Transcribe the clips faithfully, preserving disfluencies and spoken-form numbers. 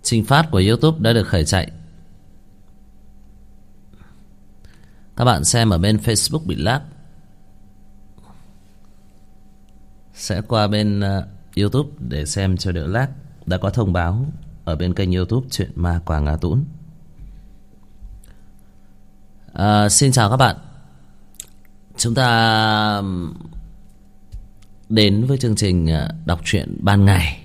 Trình phát của YouTube đã được khởi chạy. Các bạn xem ở bên Facebook bị lag, sẽ qua bên uh, YouTube để xem cho đỡ lag. Đã có thông báo ở bên kênh YouTube Chuyện Ma Quảng Á Tũng. À, xin chào các bạn. Chúng ta đến với chương trình đọc truyện ban ngày.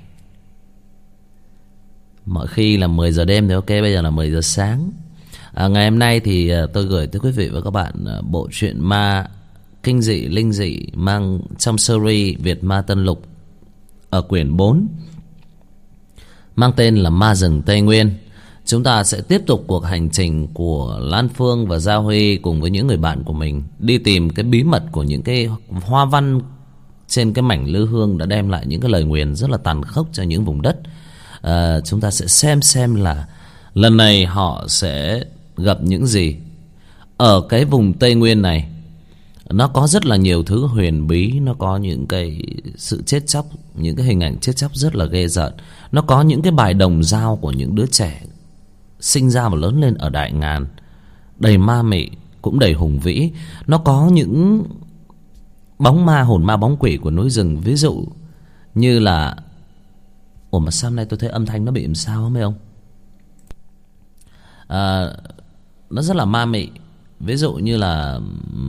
Mọi khi là mười giờ đêm thì ok, bây giờ là mười giờ sáng. à, Ngày hôm nay thì tôi gửi tới quý vị và các bạn bộ truyện ma kinh dị, linh dị mang trong series Việt Ma Tân Lục ở quyển bốn, mang tên là Ma Rừng Tây Nguyên. Chúng ta sẽ tiếp tục cuộc hành trình của Lan Phương và Gia Huy cùng với những người bạn của mình đi tìm cái bí mật của những cái hoa văn trên cái mảnh lư hương đã đem lại những cái lời nguyền rất là tàn khốc cho những vùng đất. à, Chúng ta sẽ xem xem là lần này họ sẽ gặp những gì. Ở cái vùng Tây Nguyên này, nó có rất là nhiều thứ huyền bí. Nó có những cái sự chết chóc, những cái hình ảnh chết chóc rất là ghê rợn. Nó có những cái bài đồng dao của những đứa trẻ sinh ra và lớn lên ở Đại Ngàn, đầy ma mị cũng đầy hùng vĩ. Nó có những bóng ma, hồn ma bóng quỷ của núi rừng. Ví dụ như là ủa mà sao nay tôi thấy âm thanh nó bị làm sao không mấy ông? à, Nó rất là ma mị. Ví dụ như là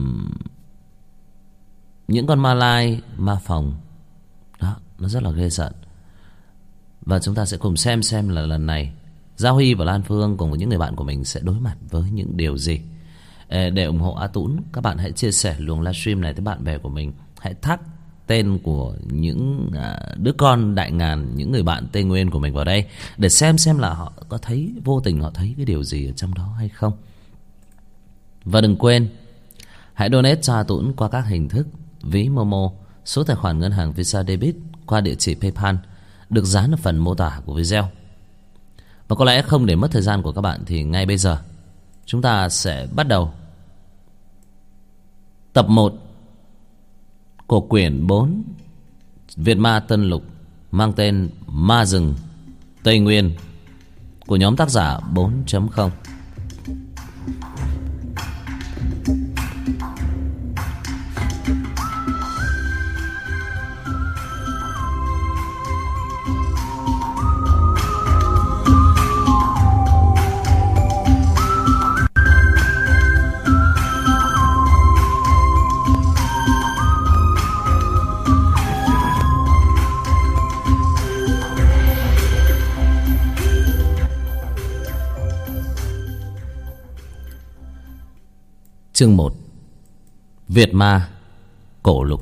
những con ma lai, ma phòng đó, nó rất là ghê rợn. Và chúng ta sẽ cùng xem xem là lần này Gia Huy và Lan Phương cùng với những người bạn của mình sẽ đối mặt với những điều gì. Để ủng hộ A Tũng, các bạn hãy chia sẻ luồng livestream này tới bạn bè của mình. Hãy tag tên của những đứa con Đại Ngàn, những người bạn Tây Nguyên của mình vào đây, để xem xem là họ có thấy, vô tình họ thấy cái điều gì ở trong đó hay không. Và đừng quên, hãy donate cho A Tũng qua các hình thức ví Momo, số tài khoản ngân hàng Visa Debit qua địa chỉ PayPal được dán ở phần mô tả của video. Và có lẽ không để mất thời gian của các bạn thì ngay bây giờ chúng ta sẽ bắt đầu tập một của quyển bốn Việt Ma Tân Lục mang tên Ma Rừng Tây Nguyên của nhóm tác giả bốn chấm không. Chương một. Việt Ma Cổ Lục.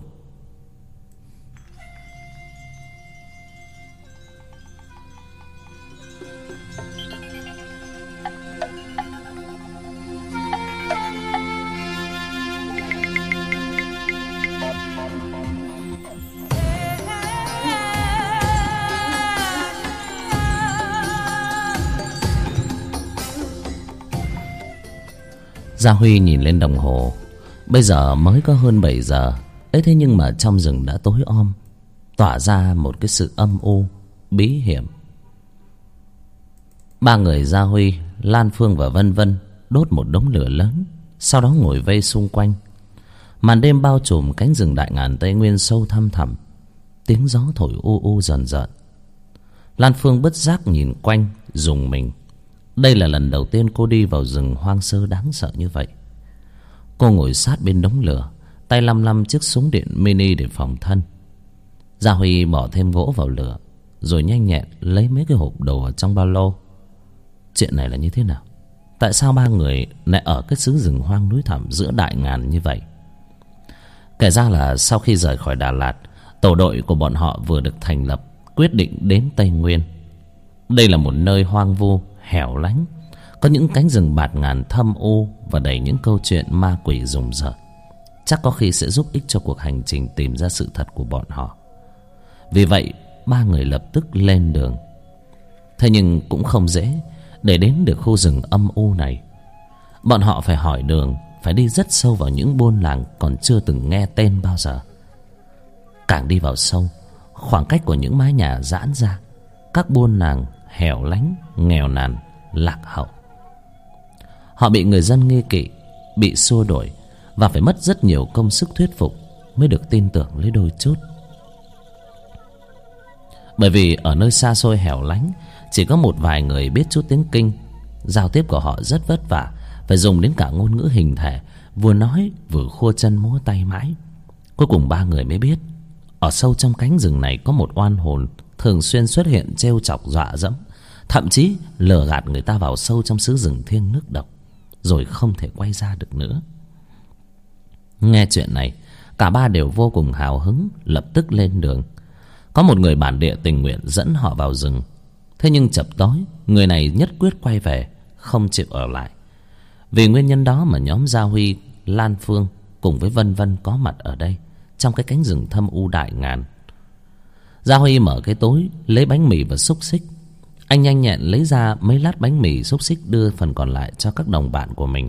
Gia Huy nhìn lên đồng hồ. Bây giờ mới có hơn bảy giờ ấy, thế nhưng mà trong rừng đã tối om, tỏa ra một cái sự âm u bí hiểm. Ba người Gia Huy, Lan Phương và Vân Vân đốt một đống lửa lớn, sau đó ngồi vây xung quanh. Màn đêm bao trùm cánh rừng Đại Ngàn Tây Nguyên sâu thăm thẳm, tiếng gió thổi u u dần dần. Lan Phương bất giác nhìn quanh, rùng mình. Đây là lần đầu tiên cô đi vào rừng hoang sơ đáng sợ như vậy. Cô ngồi sát bên đống lửa, tay lăm lăm chiếc súng điện mini để phòng thân. Gia Huy bỏ thêm gỗ vào lửa, rồi nhanh nhẹn lấy mấy cái hộp đồ ở trong ba lô. Chuyện này là như thế nào? Tại sao ba người lại ở cái xứ rừng hoang núi thẳm giữa Đại Ngàn như vậy? Kể ra là sau khi rời khỏi Đà Lạt, tổ đội của bọn họ vừa được thành lập, quyết định đến Tây Nguyên. Đây là một nơi hoang vu, hẻo lánh, có những cánh rừng bạt ngàn thâm u và đầy những câu chuyện ma quỷ rùng rợn. Chắc có khi sẽ giúp ích cho cuộc hành trình tìm ra sự thật của bọn họ. Vì vậy ba người lập tức lên đường. Thế nhưng cũng không dễ để đến được khu rừng âm u này. Bọn họ phải hỏi đường, phải đi rất sâu vào những buôn làng còn chưa từng nghe tên bao giờ. Càng đi vào sâu, khoảng cách của những mái nhà giãn ra, các buôn làng hẻo lánh, nghèo nàn, lạc hậu. Họ bị người dân nghi kỵ, bị xua đuổi và phải mất rất nhiều công sức thuyết phục mới được tin tưởng lấy đôi chút. Bởi vì ở nơi xa xôi hẻo lánh chỉ có một vài người biết chút tiếng Kinh. Giao tiếp của họ rất vất vả, phải dùng đến cả ngôn ngữ hình thể, vừa nói vừa khua chân múa tay mãi. Cuối cùng ba người mới biết ở sâu trong cánh rừng này có một oan hồn thường xuyên xuất hiện trêu chọc dọa dẫm, thậm chí lừa gạt người ta vào sâu trong xứ rừng thiêng nước độc, rồi không thể quay ra được nữa. Nghe chuyện này, cả ba đều vô cùng hào hứng, lập tức lên đường. Có một người bản địa tình nguyện dẫn họ vào rừng. Thế nhưng chập tối, người này nhất quyết quay về, không chịu ở lại. Vì nguyên nhân đó mà nhóm Gia Huy, Lan Phương cùng với Vân Vân có mặt ở đây, trong cái cánh rừng thâm u đại ngàn. Gia Huy mở cái túi, lấy bánh mì và xúc xích. Anh nhanh nhẹn lấy ra mấy lát bánh mì xúc xích, đưa phần còn lại cho các đồng bạn của mình.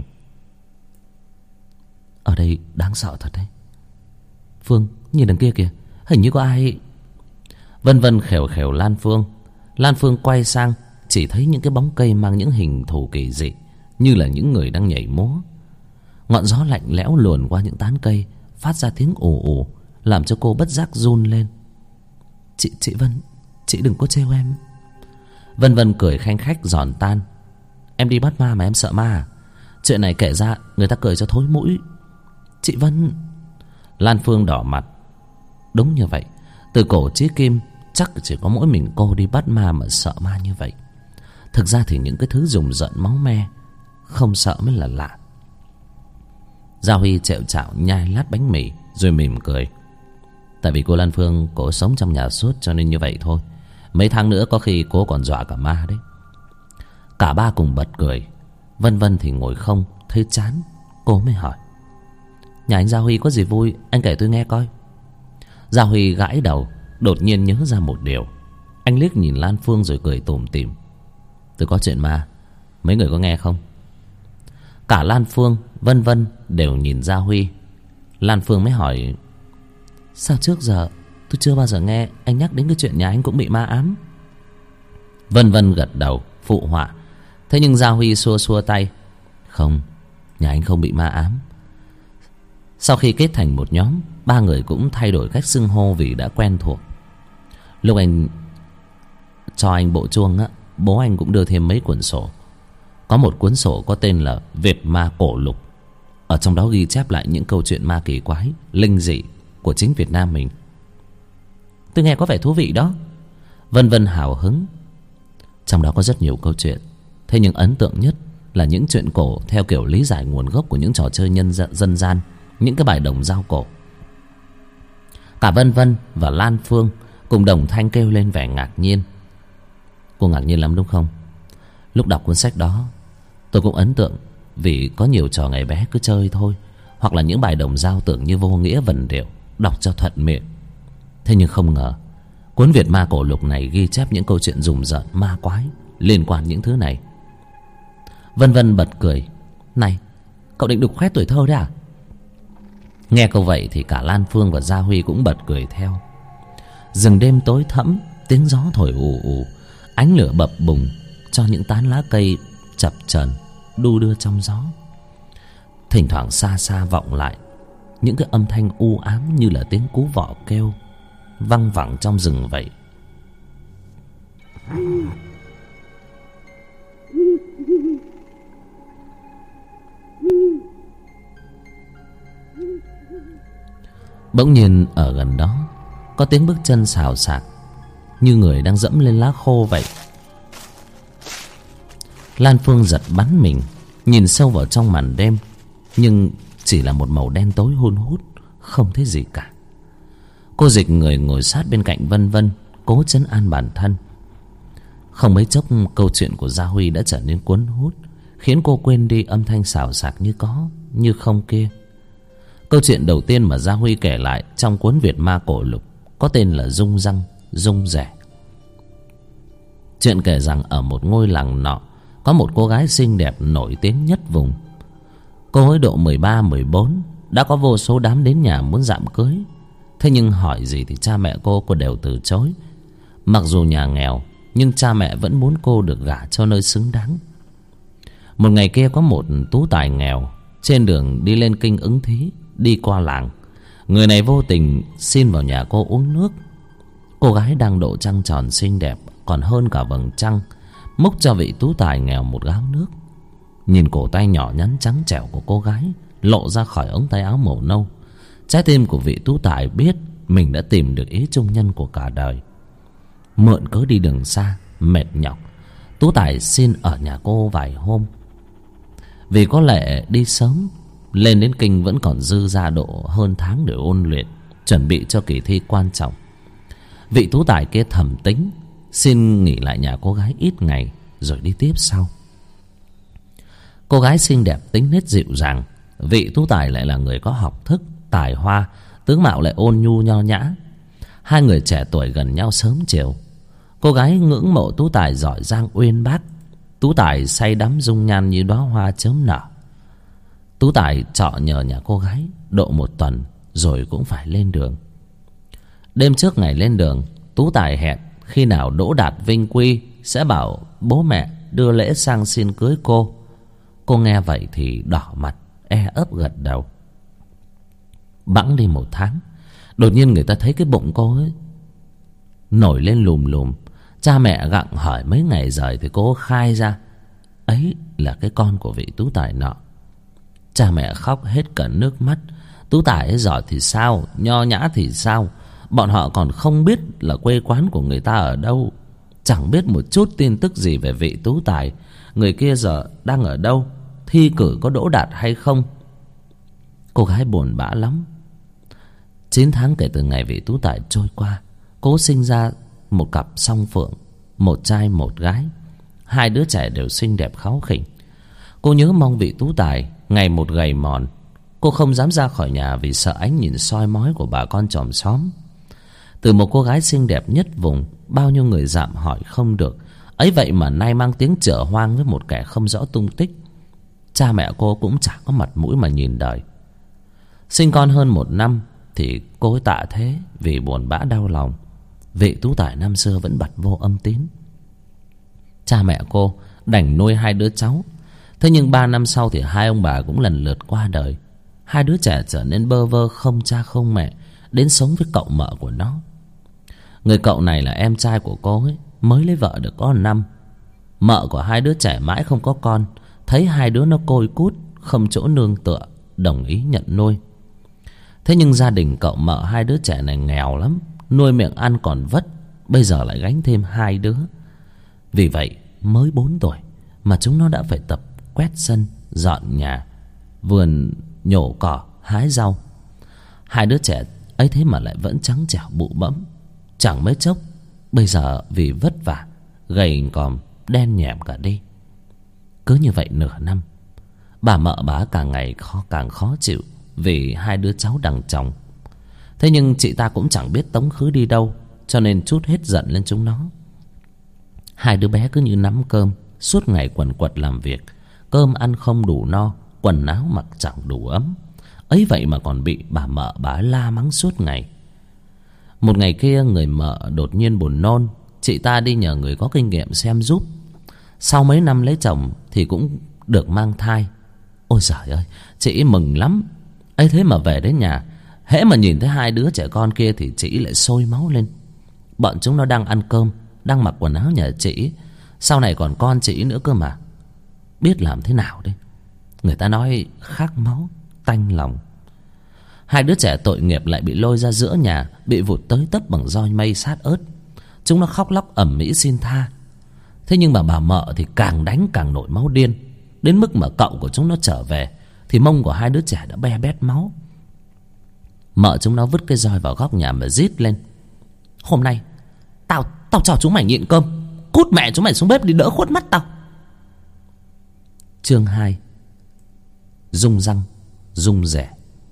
Ở đây đáng sợ thật đấy. Phương, nhìn đằng kia kìa, hình như có ai... Vân Vân khều khều Lan Phương. Lan Phương quay sang, chỉ thấy những cái bóng cây mang những hình thù kỳ dị, như là những người đang nhảy múa. Ngọn gió lạnh lẽo luồn qua những tán cây, phát ra tiếng ù ù, làm cho cô bất giác run lên. Chị, chị Vân, chị đừng có trêu em. Vân Vân cười khanh khách giòn tan. Em đi bắt ma mà em sợ ma à? Chuyện này kể ra người ta cười cho thối mũi. Chị Vân... Lan Phương đỏ mặt. Đúng như vậy, từ cổ chí kim chắc chỉ có mỗi mình cô đi bắt ma mà sợ ma như vậy. Thực ra thì những cái thứ rùng rợn máu me không sợ mới là lạ. Gia Huy trẹo trạo nhai lát bánh mì rồi mỉm cười. Tại vì cô Lan Phương cô sống trong nhà suốt cho nên như vậy thôi. Mấy tháng nữa có khi cô còn dọa cả ma đấy. Cả ba cùng bật cười. Vân Vân thì ngồi không, thấy chán. Cô mới hỏi: Nhà anh Gia Huy có gì vui, anh kể tôi nghe coi. Gia Huy gãi đầu, đột nhiên nhớ ra một điều. Anh liếc nhìn Lan Phương rồi cười tủm tỉm: Tôi có chuyện ma, mấy người có nghe không? Cả Lan Phương, Vân Vân đều nhìn Gia Huy. Lan Phương mới hỏi: Sao trước giờ tôi chưa bao giờ nghe anh nhắc đến cái chuyện nhà anh cũng bị ma ám? Vân Vân gật đầu phụ họa. Thế nhưng Gia Huy xua xua tay: Không, nhà anh không bị ma ám. Sau khi kết thành một nhóm, ba người cũng thay đổi cách xưng hô vì đã quen thuộc. Lúc anh cho anh bộ chuông á, bố anh cũng đưa thêm mấy cuốn sổ. Có một cuốn sổ có tên là Việt Ma Cổ Lục. Ở trong đó ghi chép lại những câu chuyện ma kỳ quái, linh dị của chính Việt Nam mình. Tôi nghe có vẻ thú vị đó. Vân Vân hào hứng. Trong đó có rất nhiều câu chuyện. Thế nhưng ấn tượng nhất là những chuyện cổ theo kiểu lý giải nguồn gốc của những trò chơi nhân dân gian, những cái bài đồng dao cổ. Cả Vân Vân và Lan Phương cùng đồng thanh kêu lên vẻ ngạc nhiên. Cô ngạc nhiên lắm đúng không? Lúc đọc cuốn sách đó tôi cũng ấn tượng, vì có nhiều trò ngày bé cứ chơi thôi, hoặc là những bài đồng dao tưởng như vô nghĩa vần điệu, đọc cho thuận miệng. Thế nhưng không ngờ cuốn Việt Ma Cổ Lục này ghi chép những câu chuyện rùng rợn ma quái liên quan những thứ này. Vân Vân bật cười: Này, cậu định đục khoét tuổi thơ đấy à? Nghe câu vậy thì cả Lan Phương và Gia Huy cũng bật cười theo. Rừng đêm tối thẫm, tiếng gió thổi ù ù, ánh lửa bập bùng cho những tán lá cây chập chờn đu đưa trong gió. Thỉnh thoảng xa xa vọng lại những cái âm thanh u ám như là tiếng cú vọ kêu văng vẳng trong rừng vậy. Bỗng nhiên ở gần đó có tiếng bước chân xào xạc, như người đang dẫm lên lá khô vậy. Lan Phương giật bắn mình, nhìn sâu vào trong màn đêm, nhưng chỉ là một màu đen tối hun hút, không thấy gì cả. Cô dịch người ngồi sát bên cạnh Vân Vân, cố trấn an bản thân. Không mấy chốc câu chuyện của Gia Huy đã trở nên cuốn hút, khiến cô quên đi âm thanh xào xạc như có như không kia. Câu chuyện đầu tiên mà Gia Huy kể lại trong cuốn Việt Ma Cổ Lục có tên là Rung Răng Rung Rẻ. Chuyện kể rằng ở một ngôi làng nọ có một cô gái xinh đẹp nổi tiếng nhất vùng. Cô ấy độ mười ba mười bốn, đã có vô số đám đến nhà muốn dạm cưới. Thế nhưng hỏi gì thì cha mẹ cô cô đều từ chối. Mặc dù nhà nghèo nhưng cha mẹ vẫn muốn cô được gả cho nơi xứng đáng. Một ngày kia có một tú tài nghèo trên đường đi lên kinh ứng thí, đi qua làng. Người này vô tình xin vào nhà cô uống nước. Cô gái đang độ trăng tròn xinh đẹp còn hơn cả vầng trăng, múc cho vị tú tài nghèo một gáo nước. Nhìn cổ tay nhỏ nhắn trắng trẻo của cô gái lộ ra khỏi ống tay áo màu nâu, trái tim của vị tú tài biết mình đã tìm được ý chung nhân của cả đời. Mượn cớ đi đường xa mệt nhọc, tú tài xin ở nhà cô vài hôm. Vì có lẽ đi sớm, lên đến kinh vẫn còn dư ra độ hơn tháng để ôn luyện, chuẩn bị cho kỳ thi quan trọng. Vị tú tài kia thầm tính xin nghỉ lại nhà cô gái ít ngày rồi đi tiếp sau. Cô gái xinh đẹp tính nết dịu dàng, vị tú tài lại là người có học thức, tài hoa, tướng mạo lại ôn nhu nho nhã. Hai người trẻ tuổi gần nhau sớm chiều. Cô gái ngưỡng mộ tú tài giỏi giang uyên bác, tú tài say đắm dung nhan như đóa hoa chớm nở. Tú tài trọ nhờ nhà cô gái độ một tuần rồi cũng phải lên đường. Đêm trước ngày lên đường, tú tài hẹn khi nào đỗ đạt vinh quy sẽ bảo bố mẹ đưa lễ sang xin cưới cô. Cô nghe vậy thì đỏ mặt e ấp gật đầu. Bẵng đi một tháng, đột nhiên người ta thấy cái bụng cô ấy nổi lên lùm lùm. Cha mẹ gặng hỏi mấy ngày rồi thì cô khai ra ấy là cái con của vị tú tài nọ. Cha mẹ khóc hết cả nước mắt. Tú tài ấy giỏi thì sao, nho nhã thì sao, bọn họ còn không biết là quê quán của người ta ở đâu, chẳng biết một chút tin tức gì về vị tú tài. Người kia giờ đang ở đâu, thi cử có đỗ đạt hay không. Cô gái buồn bã lắm. Chín tháng kể từ ngày vị tú tài trôi qua, cô sinh ra một cặp song phượng, một trai một gái. Hai đứa trẻ đều xinh đẹp kháu khỉnh. Cô nhớ mong vị tú tài ngày một gầy mòn. Cô không dám ra khỏi nhà vì sợ ánh nhìn soi mói của bà con chòm xóm. Từ một cô gái xinh đẹp nhất vùng, bao nhiêu người dạm hỏi không được, ấy vậy mà nay mang tiếng chợ hoang với một kẻ không rõ tung tích. Cha mẹ cô cũng chẳng có mặt mũi mà nhìn đời. Sinh con hơn một năm thì cô ấy tạ thế vì buồn bã đau lòng. Vị tú tài năm xưa vẫn bặt vô âm tín. Cha mẹ cô đành nuôi hai đứa cháu. Thế nhưng ba năm sau thì hai ông bà cũng lần lượt qua đời. Hai đứa trẻ trở nên bơ vơ không cha không mẹ, đến sống với cậu mợ của nó. Người cậu này là em trai của cô ấy, mới lấy vợ được có năm. Mợ của hai đứa trẻ mãi không có con, thấy hai đứa nó côi cút không chỗ nương tựa, đồng ý nhận nuôi. Thế nhưng gia đình cậu mợ hai đứa trẻ này nghèo lắm, nuôi miệng ăn còn vất, bây giờ lại gánh thêm hai đứa. Vì vậy mới bốn tuổi mà chúng nó đã phải tập quét sân, dọn nhà, vườn nhổ cỏ, hái rau. Hai đứa trẻ ấy thế mà lại vẫn trắng trẻo bụ bẫm. Chẳng mấy chốc bây giờ vì vất vả, gầy còm, đen nhẻm cả đi. Cứ như vậy nửa năm, bà mợ bà càng ngày khó, càng khó chịu vì hai đứa cháu đằng chồng. Thế nhưng chị ta cũng chẳng biết tống khứ đi đâu, cho nên trút hết giận lên chúng nó. Hai đứa bé cứ như nắm cơm, suốt ngày quần quật làm việc, cơm ăn không đủ no, quần áo mặc chẳng đủ ấm. Ấy vậy mà còn bị bà mợ bà la mắng suốt ngày. Một ngày kia người mợ đột nhiên buồn nôn. Chị ta đi nhờ người có kinh nghiệm xem giúp. Sau mấy năm lấy chồng thì cũng được mang thai. Ôi giời ơi, chị mừng lắm. Ấy thế mà về đến nhà, hễ mà nhìn thấy hai đứa trẻ con kia thì chị lại sôi máu lên. Bọn chúng nó đang ăn cơm, đang mặc quần áo nhà chị, sau này còn con chị nữa cơ mà. Biết làm thế nào đây? Người ta nói khát máu tanh lòng. Hai đứa trẻ tội nghiệp lại bị lôi ra giữa nhà, bị vụt tới tấp bằng roi mây sát ớt. Chúng nó khóc lóc ầm ĩ xin tha. Thế nhưng mà bà mợ thì càng đánh càng nổi máu điên, đến mức mà cậu của chúng nó trở về thì mông của hai đứa trẻ đã be bét máu. Mợ chúng nó vứt cái roi vào góc nhà mà rít lên: Hôm nay Tao Tao cho chúng mày nhịn cơm, cút mẹ chúng mày xuống bếp đi đỡ khuất mắt tao. Chương hai: Rung răng rung rẻ.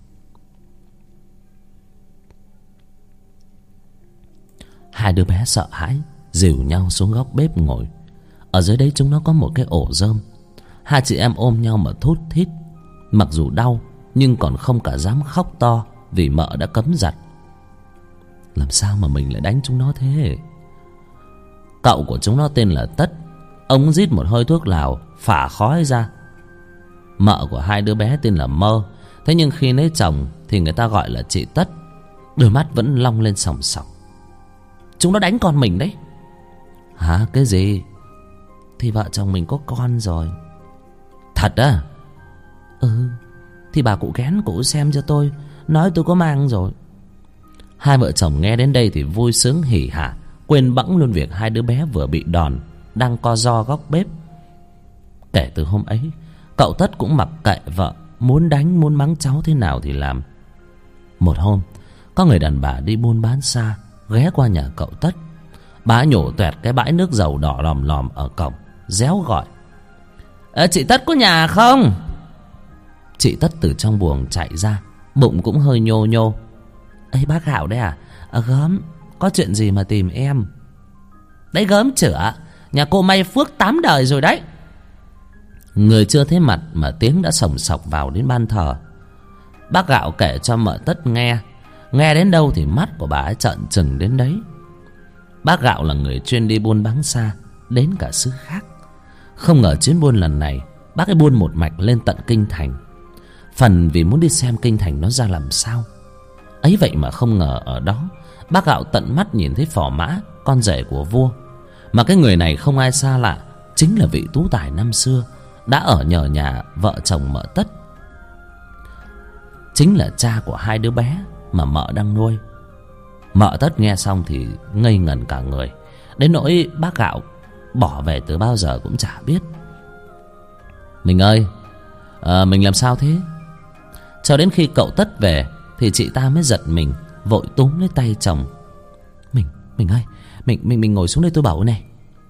Hai đứa bé sợ hãi dìu nhau xuống góc bếp ngồi. Ở dưới đấy chúng nó có một cái ổ rơm. Hai chị em ôm nhau mà thút thít. Mặc dù đau nhưng còn không cả dám khóc to vì mợ đã cấm giặt. Làm sao mà mình lại đánh chúng nó thế? Cậu của chúng nó tên là Tất. Ông rít một hơi thuốc lào, phả khói ra. Mợ của hai đứa bé tên là Mơ. Thế nhưng khi lấy chồng thì người ta gọi là chị Tất. Đôi mắt vẫn long lên sòng sòng. Chúng nó đánh con mình đấy. Hả? Cái gì? Thì vợ chồng mình có con rồi. Thật á? Ừ. Thì bà cụ ghén cụ xem cho tôi, nói tôi có mang rồi. Hai vợ chồng nghe đến đây thì vui sướng hỉ hả, quên bẵng luôn việc hai đứa bé vừa bị đòn, đang co ro góc bếp. Kể từ hôm ấy, cậu Tất cũng mặc kệ vợ, muốn đánh muốn mắng cháu thế nào thì làm. Một hôm, có người đàn bà đi buôn bán xa ghé qua nhà cậu Tất. Bà nhổ toẹt cái bãi nước dầu đỏ lòm lòm ở cổng, réo gọi: "Ờ, chị Tất có nhà không?" Chị Tất từ trong buồng chạy ra, bụng cũng hơi nhô nhô. "Ê, bác Hạo đấy à? À, gớm, có chuyện gì mà tìm em?" "Đấy gớm chửa, nhà cô may phước tám đời rồi đấy." Người chưa thấy mặt mà tiếng đã sồng sọc vào đến ban thờ. Bác Gạo kể cho mợ Tất nghe. Nghe đến đâu thì mắt của bà ấy trợn trừng đến đấy. Bác Gạo là người chuyên đi buôn bán xa, đến cả xứ khác. Không ngờ chuyến buôn lần này bác ấy buôn một mạch lên tận kinh thành. Phần vì muốn đi xem kinh thành nó ra làm sao. Ấy vậy mà không ngờ ở đó bác Gạo tận mắt nhìn thấy Phò Mã, con rể của vua. Mà cái người này không ai xa lạ, chính là vị tú tài năm xưa đã ở nhờ nhà vợ chồng mợ Tất. Chính là cha của hai đứa bé mà mợ đang nuôi. Mợ Tất nghe xong thì ngây ngẩn cả người, đến nỗi bác Gạo bỏ về từ bao giờ cũng chả biết. "Mình ơi, à, mình làm sao thế?" Cho đến khi cậu Tất về thì chị ta mới giật mình, vội túm lấy tay chồng. Mình, mình ơi, mình, mình, mình ngồi xuống đây tôi bảo này."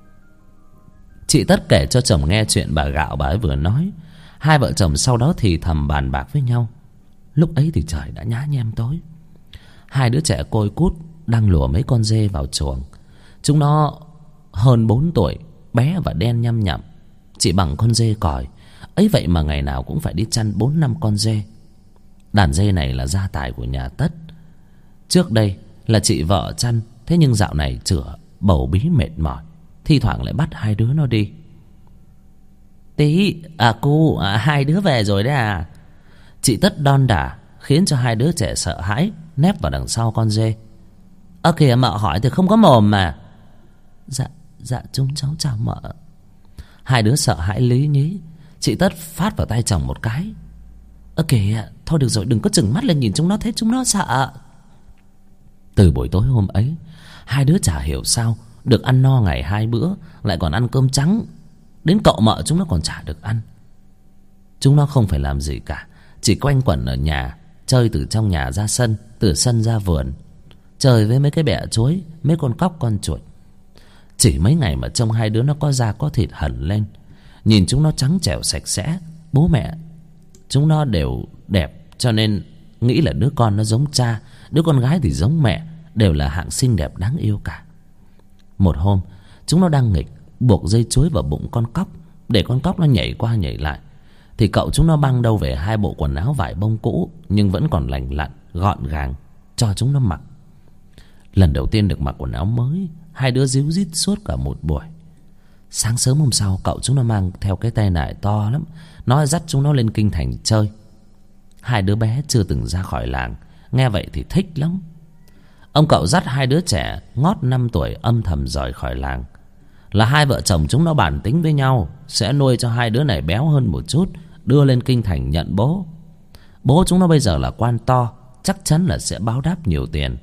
Chị Tất kể cho chồng nghe chuyện bà Gạo bà ấy vừa nói. Hai vợ chồng sau đó thì thầm bàn bạc với nhau. Lúc ấy thì trời đã nhá nhem tối. Hai đứa trẻ côi cút đang lùa mấy con dê vào chuồng. Chúng nó hơn bốn tuổi, bé và đen nhăm nhặm, chỉ bằng con dê còi. Ấy vậy mà ngày nào cũng phải đi chăn bốn năm con dê. Đàn dê này là gia tài của nhà Tất. Trước đây là chị vợ chăn, thế nhưng dạo này chửa bầu bí mệt mỏi, thi thoảng lại bắt hai đứa nó đi. "Tí, à cô, à, hai đứa về rồi đấy à?" Chị Tất đon đả khiến cho hai đứa trẻ sợ hãi, nép vào đằng sau con dê. "Ơ kìa, mợ hỏi thì không có mồm mà." Dạ, dạ chúng cháu chào mợ." Hai đứa sợ hãi lý nhí. Chị Tất phát vào tay chồng một cái. "Ơ kìa, thôi được rồi, đừng có chừng mắt lên nhìn chúng nó, thế chúng nó sợ." Từ buổi tối hôm ấy, hai đứa chả hiểu sao được ăn no ngày hai bữa, lại còn ăn cơm trắng. Đến cậu mợ chúng nó còn chả được ăn. Chúng nó không phải làm gì cả, chỉ quanh quẩn ở nhà, chơi từ trong nhà ra sân, từ sân ra vườn, chơi với mấy cái bẹ chuối, mấy con cóc con chuột. Chỉ mấy ngày mà trông hai đứa nó có da có thịt hẳn lên. Nhìn chúng nó trắng trẻo sạch sẽ. Bố mẹ chúng nó đều đẹp, cho nên nghĩ là đứa con nó giống cha, đứa con gái thì giống mẹ, đều là hạng xinh đẹp đáng yêu cả. Một hôm, chúng nó đang nghịch buộc dây chuối vào bụng con cóc, để con cóc nó nhảy qua nhảy lại, thì cậu chúng nó băng đâu về hai bộ quần áo vải bông cũ nhưng vẫn còn lành lặn, gọn gàng, cho chúng nó mặc. Lần đầu tiên được mặc quần áo mới, hai đứa ríu rít suốt cả một buổi. Sáng sớm hôm sau, cậu chúng nó mang theo cái tay nải to lắm, nó dắt chúng nó lên kinh thành chơi. Hai đứa bé chưa từng ra khỏi làng, nghe vậy thì thích lắm. Ông cậu dắt hai đứa trẻ ngót năm tuổi âm thầm rời khỏi làng. Là hai vợ chồng chúng nó bàn tính với nhau sẽ nuôi cho hai đứa này béo hơn một chút, đưa lên kinh thành nhận bố. Bố chúng nó bây giờ là quan to, chắc chắn là sẽ báo đáp nhiều tiền.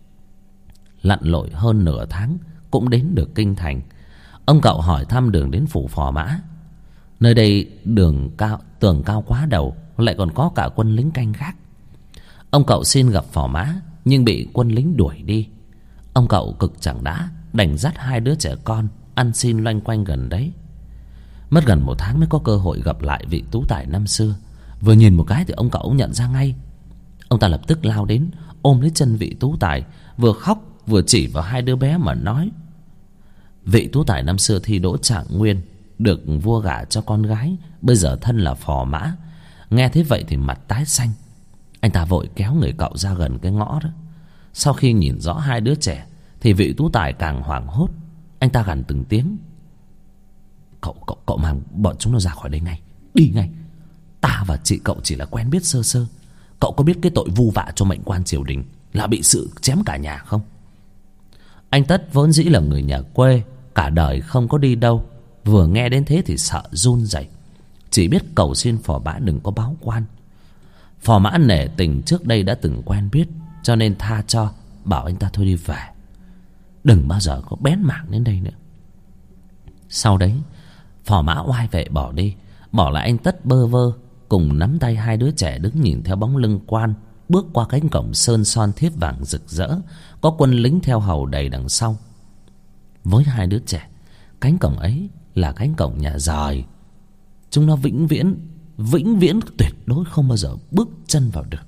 Lặn lội hơn nửa tháng cũng đến được kinh thành. Ông cậu hỏi thăm đường đến phủ Phò Mã. Nơi đây đường cao, tường cao quá đầu, lại còn có cả quân lính canh gác. Ông cậu xin gặp Phò Mã nhưng bị quân lính đuổi đi. Ông cậu cực chẳng đã, đành dắt hai đứa trẻ con ăn xin loanh quanh gần đấy. Mất gần một tháng mới có cơ hội gặp lại vị tú tài năm xưa. Vừa nhìn một cái thì ông cậu nhận ra ngay. Ông ta lập tức lao đến ôm lấy chân vị tú tài, vừa khóc vừa chỉ vào hai đứa bé mà nói: "Vị tú tài năm xưa thi đỗ trạng nguyên, được vua gả cho con gái, bây giờ thân là Phò Mã." Nghe thế vậy thì mặt tái xanh. Anh ta vội kéo người cậu ra gần cái ngõ đó. Sau khi nhìn rõ hai đứa trẻ thì vị tú tài càng hoảng hốt. Anh ta gằn từng tiếng: Cậu, cậu, cậu mang bọn chúng nó ra khỏi đây ngay. Đi ngay. Ta và chị cậu chỉ là quen biết sơ sơ. Cậu có biết cái tội vu vạ cho mệnh quan triều đình là bị sự chém cả nhà không? Anh Tất vốn dĩ là người nhà quê, cả đời không có đi đâu, vừa nghe đến thế thì sợ run rẩy, chỉ biết cầu xin phò mã đừng có báo quan. Phò mã nể tình trước đây đã từng quen biết, cho nên tha cho, bảo anh ta thôi đi về, đừng bao giờ có bén mảng đến đây nữa. Sau đấy phò mã oai vệ bỏ đi, bỏ lại anh Tất bơ vơ cùng nắm tay hai đứa trẻ đứng nhìn theo bóng lưng quan bước qua cánh cổng sơn son thiếp vàng rực rỡ, có quân lính theo hầu đầy đằng sau. Với hai đứa trẻ, cánh cổng ấy là cánh cổng nhà giời. Chúng nó vĩnh viễn vĩnh viễn tuyệt đối không bao giờ bước chân vào được.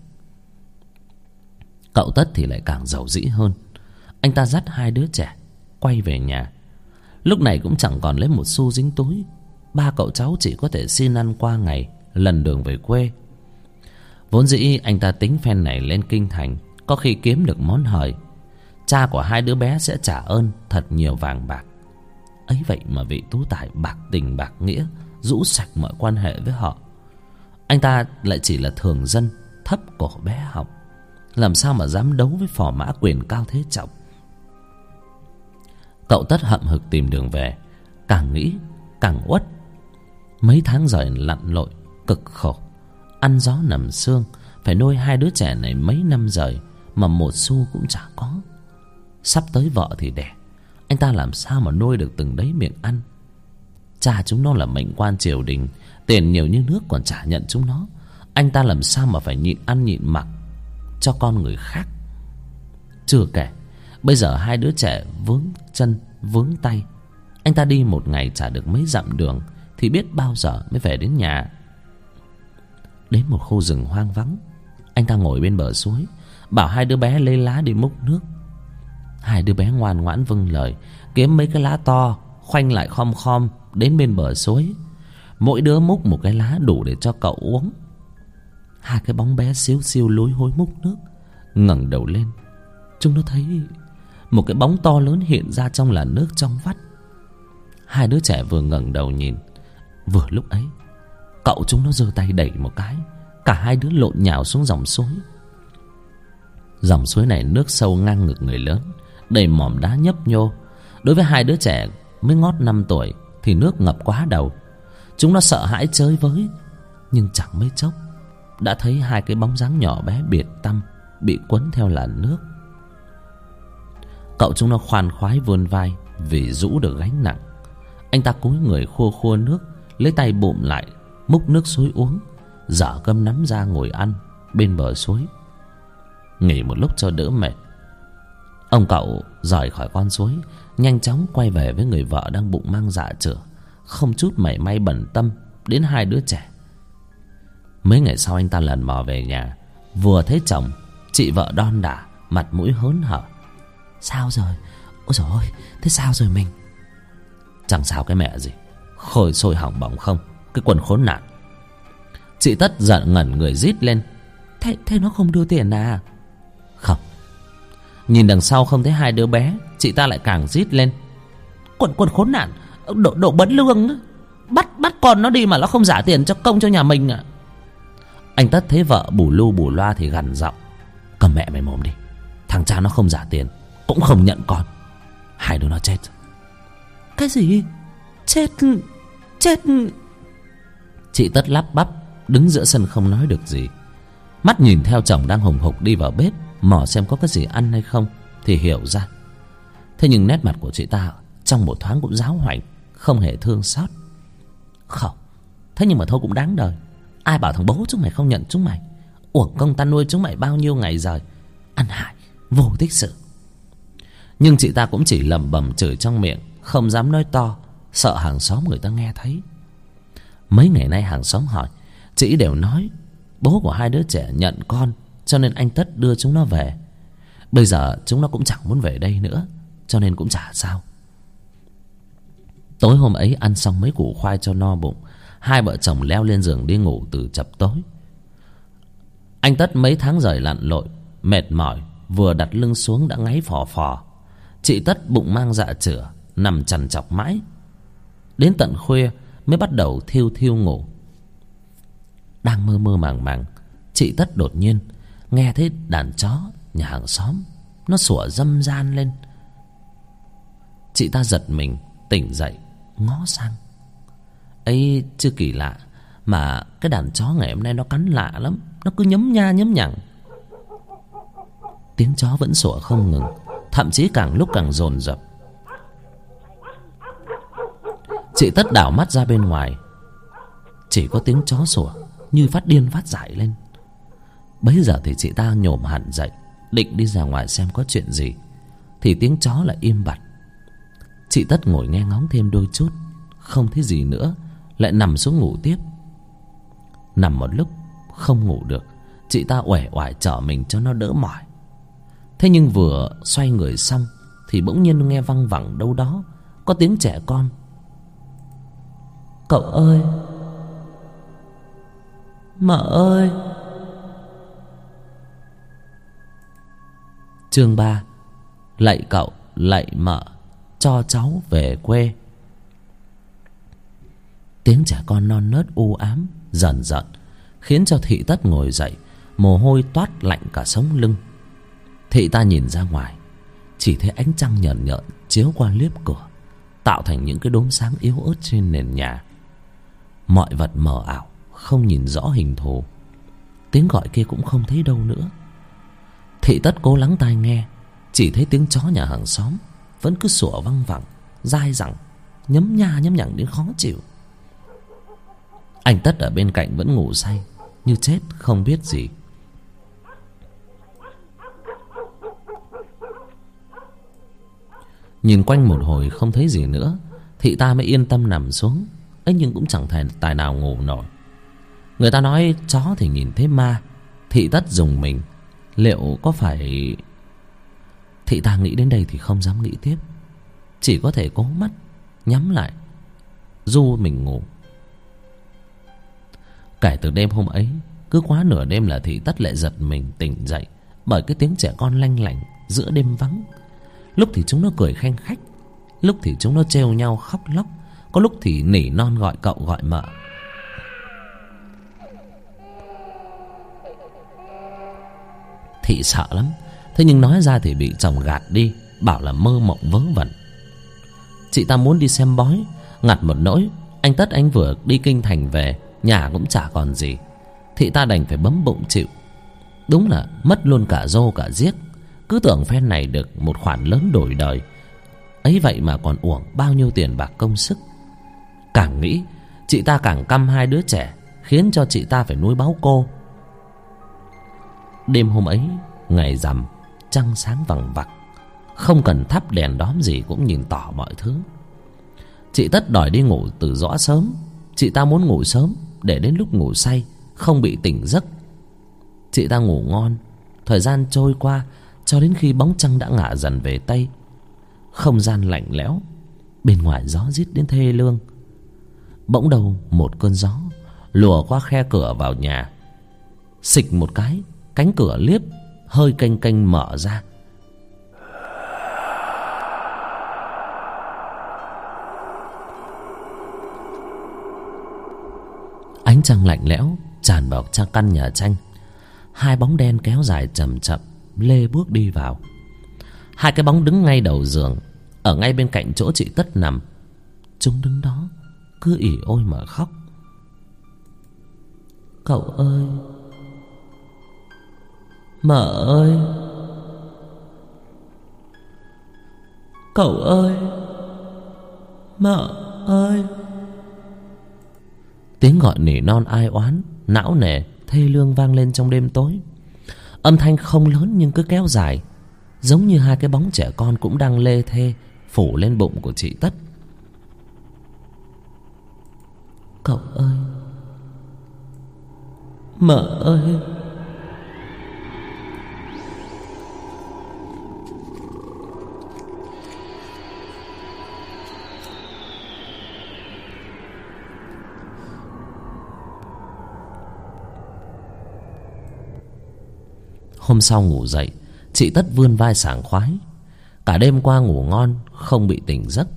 Cậu Tất thì lại càng giàu dĩ hơn. Anh ta dắt hai đứa trẻ quay về nhà. Lúc này cũng chẳng còn lấy một xu dính túi. Ba cậu cháu chỉ có thể xin ăn qua ngày, lần đường về quê. Vốn dĩ anh ta tính phen này lên kinh thành, có khi kiếm được món hời, cha của hai đứa bé sẽ trả ơn thật nhiều vàng bạc. Ấy vậy mà vị tú tài bạc tình bạc nghĩa, rũ sạch mọi quan hệ với họ. Anh ta lại chỉ là thường dân, thấp cổ bé họng, làm sao mà dám đấu với phò mã quyền cao thế trọng. Cậu Tất hậm hực tìm đường về, càng nghĩ càng uất. Mấy tháng rồi lặn lội cực khổ, ăn gió nằm sương, phải nuôi hai đứa trẻ này mấy năm rồi mà một xu cũng chả có. Sắp tới vợ thì đẻ, anh ta làm sao mà nuôi được từng đấy miệng ăn. Cha chúng nó là mệnh quan triều đình, tiền nhiều như nước còn chả nhận chúng nó. Anh ta làm sao mà phải nhịn ăn nhịn mặc cho con người khác. Chưa kể bây giờ hai đứa trẻ vướng chân vướng tay, anh ta đi một ngày chả được mấy dặm đường thì biết bao giờ mới về đến nhà. Đến một khu rừng hoang vắng, anh ta ngồi bên bờ suối, bảo hai đứa bé lấy lá đi múc nước. Hai đứa bé ngoan ngoãn vâng lời, kiếm mấy cái lá to khoanh lại khom khom đến bên bờ suối. Mỗi đứa múc một cái lá đủ để cho cậu uống. Hai cái bóng bé xíu xiu lúi húi múc nước, ngẩng đầu lên, chúng nó thấy một cái bóng to lớn hiện ra trong làn nước trong vắt. Hai đứa trẻ vừa ngẩng đầu nhìn, vừa lúc ấy cậu chúng nó giơ tay đẩy một cái, cả hai đứa lộn nhào xuống dòng suối. Dòng suối này nước sâu ngang ngực người lớn, đầy mỏm đá nhấp nhô. Đối với hai đứa trẻ mới ngót năm tuổi thì nước ngập quá đầu. Chúng nó sợ hãi chới với, nhưng chẳng mấy chốc đã thấy hai cái bóng dáng nhỏ bé biệt tăm bị quấn theo làn nước. Cậu chúng nó khoan khoái vươn vai vì rũ được gánh nặng. Anh ta cúi người khua khua nước, lấy tay bụm lại múc nước suối uống, dở cơm nắm ra ngồi ăn bên bờ suối. Nghỉ một lúc cho đỡ mệt, ông cậu rời khỏi con suối, nhanh chóng quay về với người vợ đang bụng mang dạ chửa, không chút mảy may bận tâm đến hai đứa trẻ. Mấy ngày sau anh ta lần mò về nhà, vừa thấy chồng chị vợ đon đả, mặt mũi hớn hở. Sao rồi? Ôi dồi ôi, thế sao rồi mình? Chẳng sao cái mẹ gì, khôi sôi hỏng bỏng không, cái quần khốn nạn. Chị Tất giận ngẩn người rít lên. Thế, thế nó không đưa tiền à? Không. Nhìn đằng sau không thấy hai đứa bé, chị ta lại càng rít lên. Quần quần khốn nạn, độ, độ bấn lương, bắt bắt con nó đi mà nó không trả tiền cho công cho nhà mình à? Anh Tất thấy vợ bù lu bù loa thì gằn giọng. Cầm mẹ mày mồm đi, thằng cha nó không trả tiền cũng không nhận con, hai đứa nó chết. Cái gì? Chết? Chết? Chị Tất lắp bắp đứng giữa sân không nói được gì, mắt nhìn theo chồng đang hùng hục đi vào bếp mò xem có cái gì ăn hay không thì hiểu ra. Thế nhưng nét mặt của chị ta trong một thoáng cũng giáo hoành, không hề thương xót. Không, thế nhưng mà thôi cũng đáng đời. Ai bảo thằng bố chúng mày không nhận chúng mày, uổng công ta nuôi chúng mày bao nhiêu ngày rồi, ăn hại vô tích sự. Nhưng chị ta cũng chỉ lẩm bẩm chửi trong miệng, không dám nói to, sợ hàng xóm người ta nghe thấy. Mấy ngày nay hàng xóm hỏi, chị đều nói bố của hai đứa trẻ nhận con, cho nên anh Tất đưa chúng nó về. Bây giờ chúng nó cũng chẳng muốn về đây nữa, cho nên cũng chả sao. Tối hôm ấy ăn xong mấy củ khoai cho no bụng, hai vợ chồng leo lên giường đi ngủ từ chập tối. Anh Tất mấy tháng rời lặn lội, mệt mỏi, vừa đặt lưng xuống đã ngáy phò phò. Chị Tất bụng mang dạ chửa, nằm trằn trọc mãi. Đến tận khuya mới bắt đầu thiêu thiêu ngủ. Đang mơ mơ màng màng, chị Tất đột nhiên nghe thấy đàn chó nhà hàng xóm nó sủa râm ran lên. Chị ta giật mình tỉnh dậy ngó sang. Ấy chứ kỳ lạ, mà cái đàn chó ngày hôm nay nó cắn lạ lắm. Nó cứ nhấm nha nhấm nhằng. Tiếng chó vẫn sủa không ngừng, thậm chí càng lúc càng dồn dập. Chị Tất đảo mắt ra bên ngoài, chỉ có tiếng chó sủa như phát điên phát dại lên. Bấy giờ thì chị ta nhổm hẳn dậy, định đi ra ngoài xem có chuyện gì, thì tiếng chó lại im bặt. Chị Tất ngồi nghe ngóng thêm đôi chút, không thấy gì nữa, lại nằm xuống ngủ tiếp. Nằm một lúc không ngủ được, chị ta uể oải trở mình cho nó đỡ mỏi. Thế nhưng vừa xoay người xong thì bỗng nhiên nghe văng vẳng đâu đó có tiếng trẻ con. Cậu ơi, mợ ơi. Chương ba. Lạy cậu lạy mợ, cho cháu về quê. Tiếng trẻ con non nớt u ám dần dần khiến cho Thị Tất ngồi dậy, mồ hôi toát lạnh cả sống lưng. Thị ta nhìn ra ngoài, chỉ thấy ánh trăng nhợn nhợn chiếu qua liếp cửa, tạo thành những cái đốm sáng yếu ớt trên nền nhà. Mọi vật mờ ảo, không nhìn rõ hình thù. Tiếng gọi kia cũng không thấy đâu nữa. Thị Tất cố lắng tai nghe, chỉ thấy tiếng chó nhà hàng xóm vẫn cứ sủa văng vẳng, dai dẳng, nhấm nha nhấm nhẳng đến khó chịu. Anh Tất ở bên cạnh vẫn ngủ say như chết không biết gì. Nhìn quanh một hồi không thấy gì nữa, Thị ta mới yên tâm nằm xuống. Ấy nhưng cũng chẳng thể tài nào ngủ nổi. Người ta nói chó thì nhìn thấy ma. Thị Tất dùng mình, liệu có phải... Thị ta nghĩ đến đây thì không dám nghĩ tiếp, chỉ có thể cố mắt nhắm lại du mình ngủ. Kể từ đêm hôm ấy, cứ quá nửa đêm là Thị Tất lại giật mình tỉnh dậy bởi cái tiếng trẻ con lanh lảnh giữa đêm vắng. Lúc thì chúng nó cười khanh khách, lúc thì chúng nó trêu nhau khóc lóc, có lúc thì nỉ non gọi cậu gọi mợ. Thị sợ lắm, thế nhưng nói ra thì bị chồng gạt đi, bảo là mơ mộng vớ vẩn. Chị ta muốn đi xem bói, ngặt một nỗi anh Tất anh vừa đi kinh thành về, nhà cũng chả còn gì. Thị ta đành phải bấm bụng chịu. Đúng là mất luôn cả rô cả giếc. Cứ tưởng phen này được một khoản lớn đổi đời, ấy vậy mà còn uổng bao nhiêu tiền bạc công sức. Càng nghĩ chị ta càng căm hai đứa trẻ, khiến cho chị ta phải nuôi báu cô. Đêm hôm ấy ngày rằm, trăng sáng vằng vặc, không cần thắp đèn đóm gì cũng nhìn tỏ mọi thứ. Chị Tất đòi đi ngủ từ rõ sớm. Chị ta muốn ngủ sớm để đến lúc ngủ say không bị tỉnh giấc. Chị ta ngủ ngon. Thời gian trôi qua cho đến khi bóng trăng đã ngả dần về Tây. Không gian lạnh lẽo, bên ngoài gió rít đến thê lương. Bỗng đầu một cơn gió lùa qua khe cửa vào nhà. Xịch một cái, cánh cửa liếp hơi kênh kênh mở ra. Ánh trăng lạnh lẽo tràn vào trong căn nhà tranh. Hai bóng đen kéo dài chậm chậm lê bước đi vào. Hai cái bóng đứng ngay đầu giường, ở ngay bên cạnh chỗ chị Tất nằm. Chúng đứng đó cứ ỉ ôi mà khóc. Cậu ơi, mợ ơi, cậu ơi, mợ ơi. Tiếng gọi nỉ non ai oán, não nề, thê lương vang lên trong đêm tối. Âm thanh không lớn nhưng cứ kéo dài, giống như hai cái bóng trẻ con cũng đang lê thê phủ lên bụng của chị Tất. Cậu ơi, mợ ơi. Hôm sau ngủ dậy, chị Tất vươn vai sảng khoái. Cả đêm qua ngủ ngon, không bị tỉnh giấc,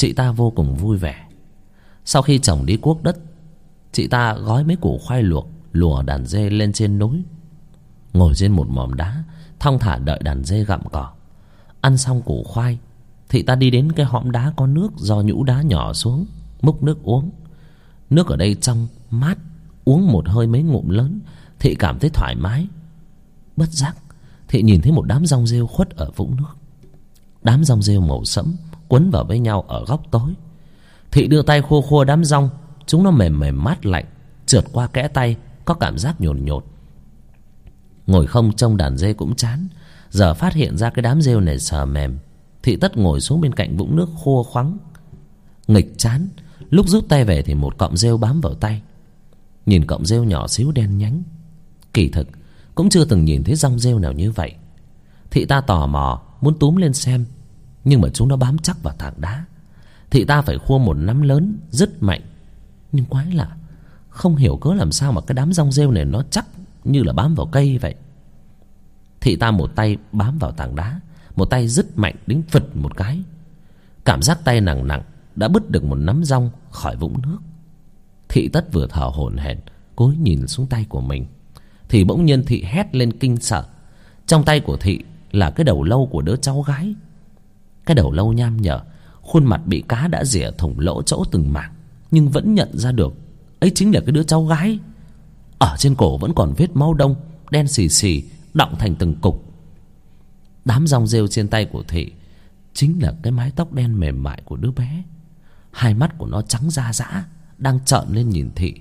chị ta vô cùng vui vẻ. Sau khi chồng đi cuốc đất, chị ta gói mấy củ khoai luộc, lùa đàn dê lên trên núi, ngồi trên một mỏm đá thong thả đợi đàn dê gặm cỏ. Ăn xong củ khoai, thị ta đi đến cái hõm đá có nước, do nhũ đá nhỏ xuống, múc nước uống. Nước ở đây trong mát, uống một hơi mấy ngụm lớn, thị cảm thấy thoải mái. Bất giác thị nhìn thấy một đám rong rêu khuất ở vũng nước. Đám rong rêu màu sẫm quấn vào với nhau ở góc tối. Thị đưa tay khua khua đám rong, chúng nó mềm mềm mát lạnh, trượt qua kẽ tay có cảm giác nhột nhột. Ngồi không trông đàn dê cũng chán, giờ phát hiện ra cái đám rêu này sờ mềm, thị tất ngồi xuống bên cạnh vũng nước khua khoắng. Nghịch chán, lúc rút tay về thì một cọng rêu bám vào tay. Nhìn cọng rêu nhỏ xíu đen nhánh, kỳ thực cũng chưa từng nhìn thấy rong rêu nào như vậy. Thị ta tò mò muốn túm lên xem, nhưng mà chúng nó bám chắc vào tảng đá. Thị ta phải khua một nắm lớn rất mạnh, nhưng quái lạ, không hiểu cớ làm sao mà cái đám rong rêu này nó chắc như là bám vào cây vậy. Thị ta một tay bám vào tảng đá, một tay dứt mạnh đến phịch một cái. Cảm giác tay nặng nặng đã bứt được một nắm rong khỏi vũng nước. Thị tất vừa thở hổn hển cúi nhìn xuống tay của mình, thì bỗng nhiên thị hét lên kinh sợ. Trong tay của thị là cái đầu lâu của đứa cháu gái. Cái đầu lâu nham nhở, khuôn mặt bị cá đã rỉa thủng lỗ chỗ từng mảng, nhưng vẫn nhận ra được ấy chính là cái đứa cháu gái. Ở trên cổ vẫn còn vết máu đông đen xì xì đọng thành từng cục. Đám rong rêu trên tay của thị chính là cái mái tóc đen mềm mại của đứa bé. Hai mắt của nó trắng da dã, đang trợn lên nhìn thị.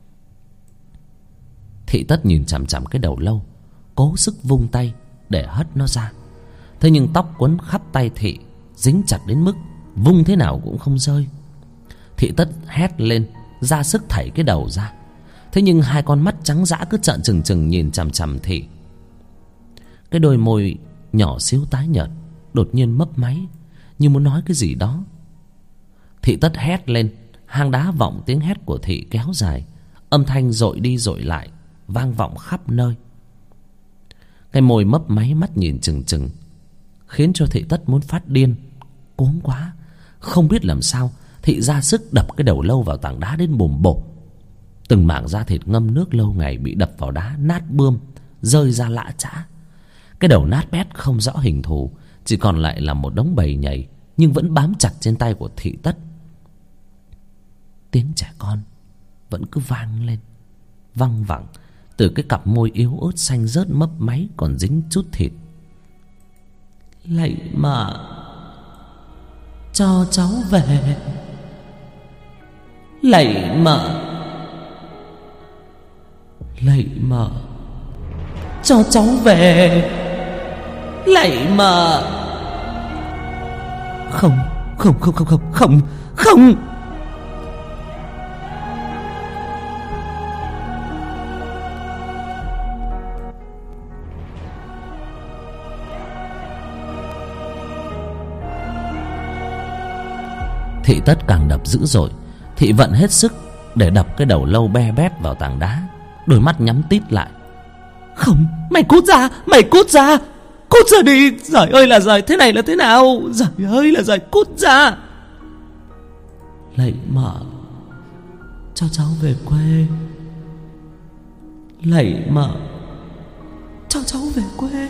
Thị tất nhìn chằm chằm cái đầu lâu, cố sức vung tay để hất nó ra. Thế nhưng tóc quấn khắp tay thị dính chặt đến mức vung thế nào cũng không rơi. Thị tất hét lên, ra sức thảy cái đầu ra. Thế nhưng hai con mắt trắng dã cứ trợn trừng trừng nhìn chằm chằm thị. Cái đôi môi nhỏ xíu tái nhợt đột nhiên mấp máy, như muốn nói cái gì đó. Thị tất hét lên, hang đá vọng tiếng hét của thị kéo dài, âm thanh dội đi dội lại, vang vọng khắp nơi. Cái môi mấp máy, mắt nhìn chừng chừng, khiến cho thị tất muốn phát điên. Cuống quá, không biết làm sao, thị ra sức đập cái đầu lâu vào tảng đá đến bùm bộp. Từng mảng da thịt ngâm nước lâu ngày bị đập vào đá nát bươm, rơi ra lã chã. Cái đầu nát bét không rõ hình thù, chỉ còn lại là một đống bầy nhầy, nhưng vẫn bám chặt trên tay của thị tất. Tiếng trẻ con vẫn cứ vang lên, văng vẳng từ cái cặp môi yếu ớt xanh rớt mấp máy còn dính chút thịt. Lạy mà, cho cháu về. Lạy mà, lạy mà, cho cháu về. Lạy mà. Không, không, không, không, không, không, không. Thị tất càng đập dữ dội. Thị vận hết sức để đập cái đầu lâu be bét vào tảng đá, đôi mắt nhắm tít lại. Không, mày cút ra, mày cút ra, cút ra đi. Giời ơi là giời, thế này là thế nào? Giời ơi là giời, cút ra. Lạy mợ, cho cháu về quê. Lạy mợ, cho cháu về quê.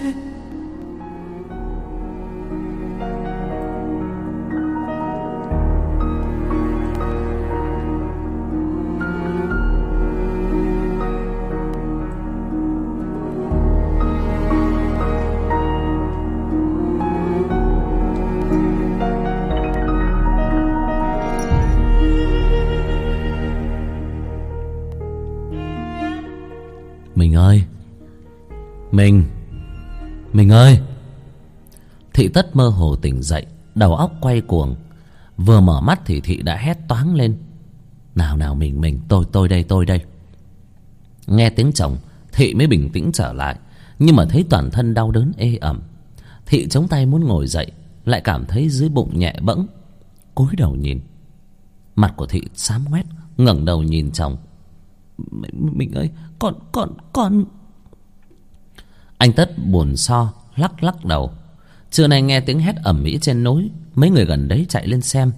Mình ơi, Mình Mình ơi. Thị tất mơ hồ tỉnh dậy, đầu óc quay cuồng. Vừa mở mắt thì thị đã hét toáng lên. Nào nào mình mình tôi tôi đây tôi đây. Nghe tiếng chồng, thị mới bình tĩnh trở lại, nhưng mà thấy toàn thân đau đớn ê ẩm. Thị chống tay muốn ngồi dậy, lại cảm thấy dưới bụng nhẹ bẫng. Cúi đầu nhìn, mặt của thị xám ngoét, ngẩng đầu nhìn chồng. Mình ơi, con con con. Anh tất buồn so lắc lắc đầu. Trưa nay nghe tiếng hét ầm ĩ trên núi, mấy người gần đấy chạy lên xem,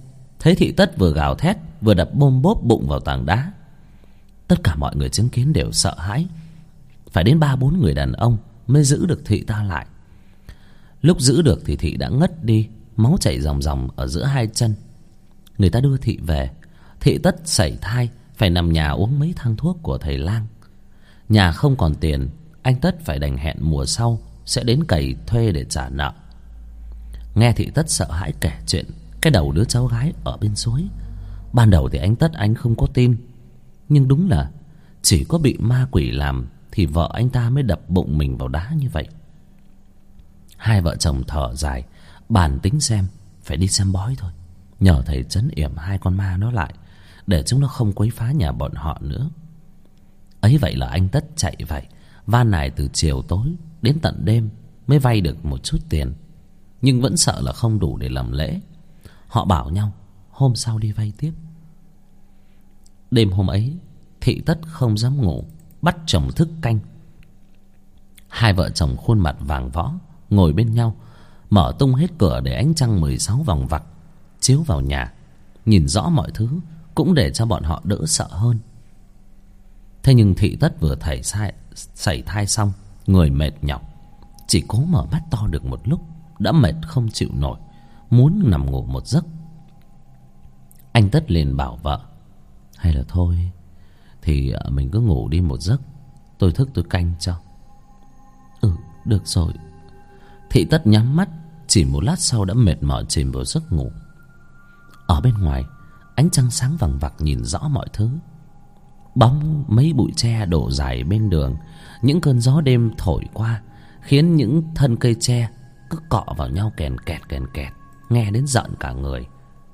thấy Thị Tất vừa gào thét vừa đập bôm bốp bụng vào tảng đá. Tất cả mọi người chứng kiến đều sợ hãi. Phải đến ba bốn người đàn ông mới giữ được Thị ta lại. Lúc giữ được thì Thị đã ngất đi, máu chảy ròng ròng ở giữa hai chân. Người ta đưa Thị về. Thị Tất sảy thai, phải nằm nhà uống mấy thang thuốc của thầy lang. Nhà không còn tiền, anh Tất phải đành hẹn mùa sau sẽ đến cày thuê để trả nợ. Nghe Thị Tất sợ hãi kể chuyện cái đầu đứa cháu gái ở bên suối. Ban đầu thì anh Tất anh không có tin, nhưng đúng là chỉ có bị ma quỷ làm thì vợ anh ta mới đập bụng mình vào đá như vậy. Hai vợ chồng thở dài, bàn tính xem phải đi xem bói thôi, nhờ thầy trấn yểm hai con ma nó lại, để chúng nó không quấy phá nhà bọn họ nữa. Ấy vậy là anh Tất chạy vậy, van nài từ chiều tối đến tận đêm mới vay được một chút tiền, nhưng vẫn sợ là không đủ để làm lễ. Họ bảo nhau hôm sau đi vay tiếp. Đêm hôm ấy, Thị Tất không dám ngủ, bắt chồng thức canh. Hai vợ chồng khuôn mặt vàng võ ngồi bên nhau, mở tung hết cửa để ánh trăng mười sáu vòng vặc chiếu vào nhà, nhìn rõ mọi thứ, cũng để cho bọn họ đỡ sợ hơn. Thế nhưng Thị Tất vừa thảy sai, sảy thai xong, người mệt nhọc, chỉ cố mở mắt to được một lúc đã mệt không chịu nổi, muốn nằm ngủ một giấc. Anh Tất liền bảo vợ: hay là thôi thì mình cứ ngủ đi một giấc, tôi thức tôi canh cho. Ừ, được rồi. Thị Tất nhắm mắt, chỉ một lát sau đã mệt mỏi chìm vào giấc ngủ. Ở bên ngoài, ánh trăng sáng vằng vặc nhìn rõ mọi thứ. Bóng mấy bụi tre đổ dài bên đường, những cơn gió đêm thổi qua khiến những thân cây tre cứ cọ vào nhau kèn kẹt kèn kẹt, nghe đến giận cả người.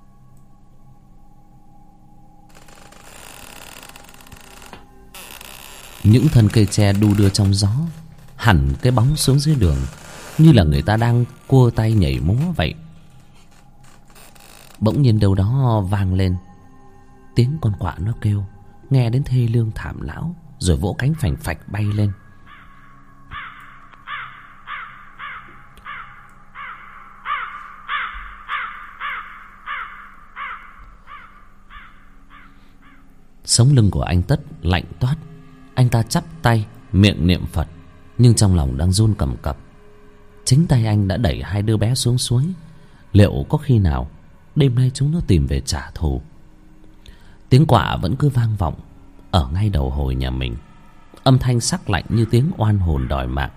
Những thân cây tre đu đưa trong gió, hẳn cái bóng xuống dưới đường, như là người ta đang cua tay nhảy múa vậy. Bỗng nhiên đâu đó vang lên tiếng con quạ nó kêu, nghe đến thê lương thảm lão, rồi vỗ cánh phành phạch bay lên. Sống lưng của anh Tất lạnh toát. Anh ta chắp tay miệng niệm Phật, nhưng trong lòng đang run cầm cập. Chính tay anh đã đẩy hai đứa bé xuống suối. Liệu có khi nào đêm nay chúng nó tìm về trả thù? Tiếng quạ vẫn cứ vang vọng ở ngay đầu hồi nhà mình, âm thanh sắc lạnh như tiếng oan hồn đòi mạng.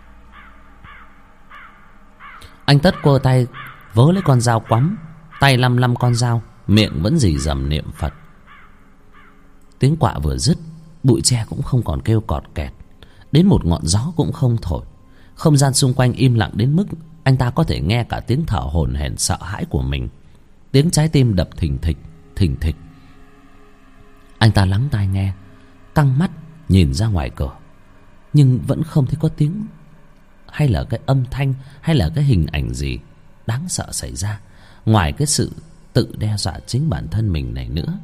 Anh Tất quơ tay vớ lấy con dao quắm, tay lăm lăm con dao, miệng vẫn rì rầm niệm Phật. Tiếng quạ vừa dứt, bụi tre cũng không còn kêu cọt kẹt, đến một ngọn gió cũng không thổi. Không gian xung quanh im lặng đến mức anh ta có thể nghe cả tiếng thở hổn hển sợ hãi của mình, tiếng trái tim đập thình thịch thình thịch. Anh ta lắng tai nghe, căng mắt nhìn ra ngoài cửa, nhưng vẫn không thấy có tiếng hay là cái âm thanh hay là cái hình ảnh gì đáng sợ xảy ra, ngoài cái sự tự đe dọa chính bản thân mình này nữa.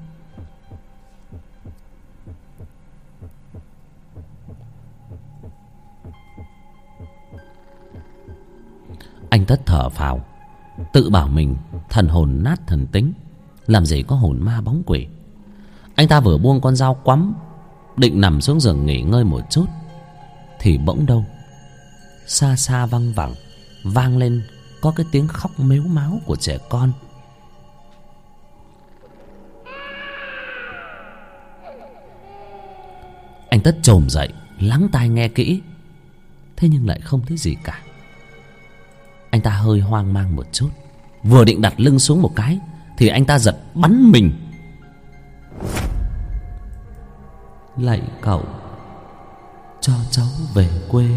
Anh Tất thở phào, tự bảo mình thần hồn nát thần tính, làm gì có hồn ma bóng quỷ. Anh ta vừa buông con dao quắm, định nằm xuống giường nghỉ ngơi một chút, thì bỗng đâu xa xa văng vẳng vang lên có cái tiếng khóc mếu máo của trẻ con. Anh Tất chồm dậy lắng tai nghe kỹ, thế nhưng lại không thấy gì cả. Anh ta hơi hoang mang một chút, vừa định đặt lưng xuống một cái thì anh ta giật bắn mình. Lạy cậu, cho cháu về quê.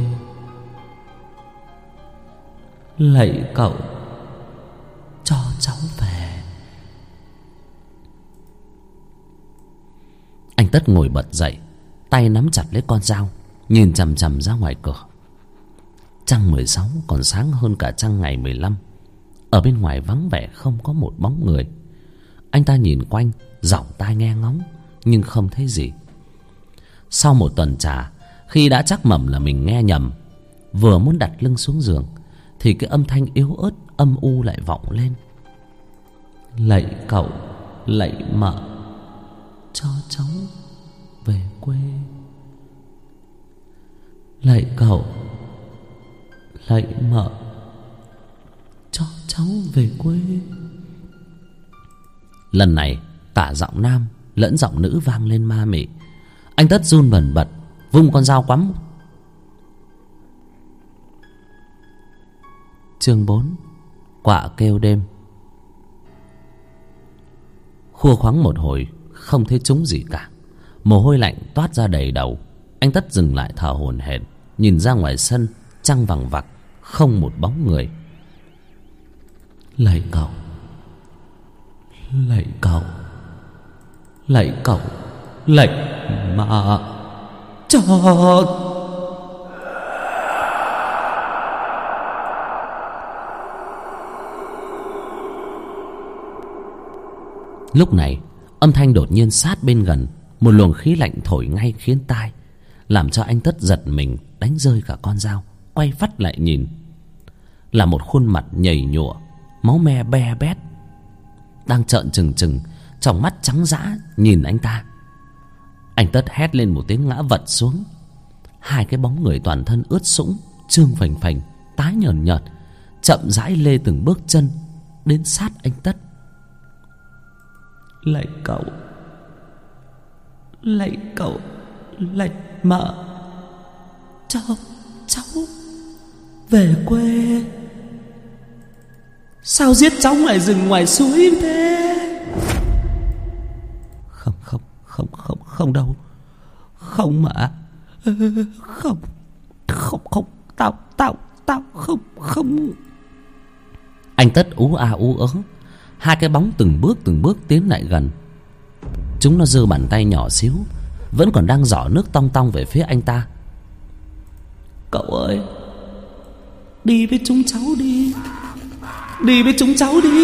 Lạy cậu, cho cháu về. Anh Tất ngồi bật dậy, tay nắm chặt lấy con dao, nhìn chằm chằm ra ngoài cửa. Trăng mười sáu còn sáng hơn cả trăng ngày mười lăm. Ở bên ngoài vắng vẻ không có một bóng người. Anh ta nhìn quanh, giỏng tai nghe ngóng, nhưng không thấy gì. Sau một tuần trà, khi đã chắc mẩm là mình nghe nhầm, vừa muốn đặt lưng xuống giường thì cái âm thanh yếu ớt âm u lại vọng lên. Lạy cậu, lạy mợ, cho cháu về quê. Lạy cậu, lạy mợ, cho cháu về quê. Lần này cả giọng nam lẫn giọng nữ vang lên ma mị. Anh Tất run bần bật vung con dao quắm. Chương bốn. Quạ kêu đêm. Khua khoắng một hồi không thấy trúng gì cả. Mồ hôi lạnh toát ra đầy đầu. Anh Tất dừng lại thở hổn hển, nhìn ra ngoài sân trăng vằng vặc, không một bóng người. Lạy cậu, lạy cậu, lạy cậu, lạy mợ, cho. Lúc này âm thanh đột nhiên sát bên gần. Một luồng khí lạnh thổi ngay khiến tai, làm cho anh Tất giật mình, đánh rơi cả con dao. Quay phắt lại nhìn, là một khuôn mặt nhầy nhụa, máu me be bét, đang trợn trừng trừng, tròng mắt trắng dã nhìn anh ta. Anh Tất hét lên một tiếng ngã vật xuống. Hai cái bóng người toàn thân ướt sũng, trương phành phành, tái nhợt nhợt, chậm rãi lê từng bước chân đến sát anh Tất. Lạy cậu, lạy cậu, lạy mợ, cho cháu về quê. Sao giết cháu ngoài rừng ngoài suối thế? Không không không không không đâu, không mà, không không không, tao tao tao không không. Anh Tất ú a ú ớ. Hai cái bóng từng bước từng bước tiến lại gần. Chúng nó giơ bàn tay nhỏ xíu, vẫn còn đang giỏ nước tong tong về phía anh ta. Cậu ơi, đi với chúng cháu đi, đi với chúng cháu đi.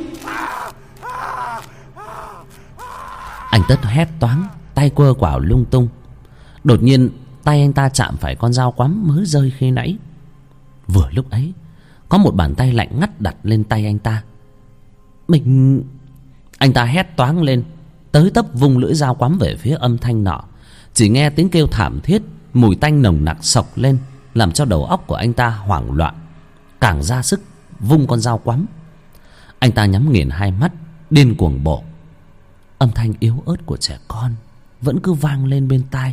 Anh Tất hét toáng, tay quơ quảo lung tung. Đột nhiên tay anh ta chạm phải con dao quắm mới rơi khi nãy. Vừa lúc ấy có một bàn tay lạnh ngắt đặt lên tay anh ta. Mình... Anh ta hét toáng lên, tới tấp vung lưỡi dao quắm về phía âm thanh nọ. Chỉ nghe tiếng kêu thảm thiết, mùi tanh nồng nặc xộc lên, làm cho đầu óc của anh ta hoảng loạn, càng ra sức vung con dao quắm. Anh ta nhắm nghiền hai mắt, điên cuồng bổ. Âm thanh yếu ớt của trẻ con vẫn cứ vang lên bên tai.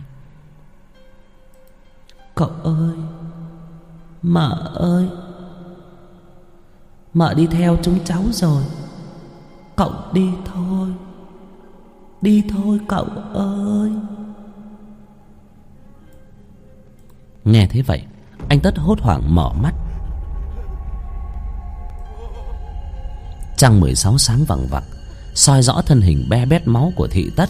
Cậu ơi, mợ ơi, mợ đi theo chúng cháu rồi. Cậu đi thôi, đi thôi cậu ơi. Nghe thế vậy, anh Tất hốt hoảng mở mắt. Trăng mười sáu sáng vằng vặc, soi rõ thân hình be bét máu của thị Tất.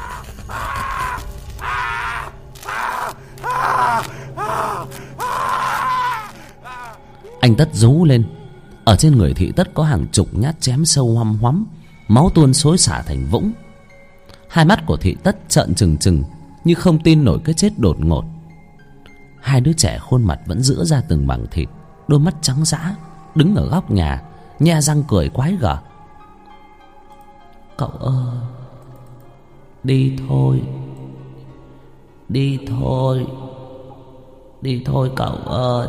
Anh Tất rú lên. Ở trên người thị Tất có hàng chục nhát chém sâu hoăm hoắm, máu tuôn xối xả thành vũng. Hai mắt của thị Tất trợn trừng trừng, như không tin nổi cái chết đột ngột. Hai đứa trẻ khuôn mặt vẫn giãy ra từng mảng thịt, đôi mắt trắng dã, đứng ở góc nhà nhe răng cười quái gở. Cậu ơi, đi thôi, đi thôi, đi thôi cậu ơi.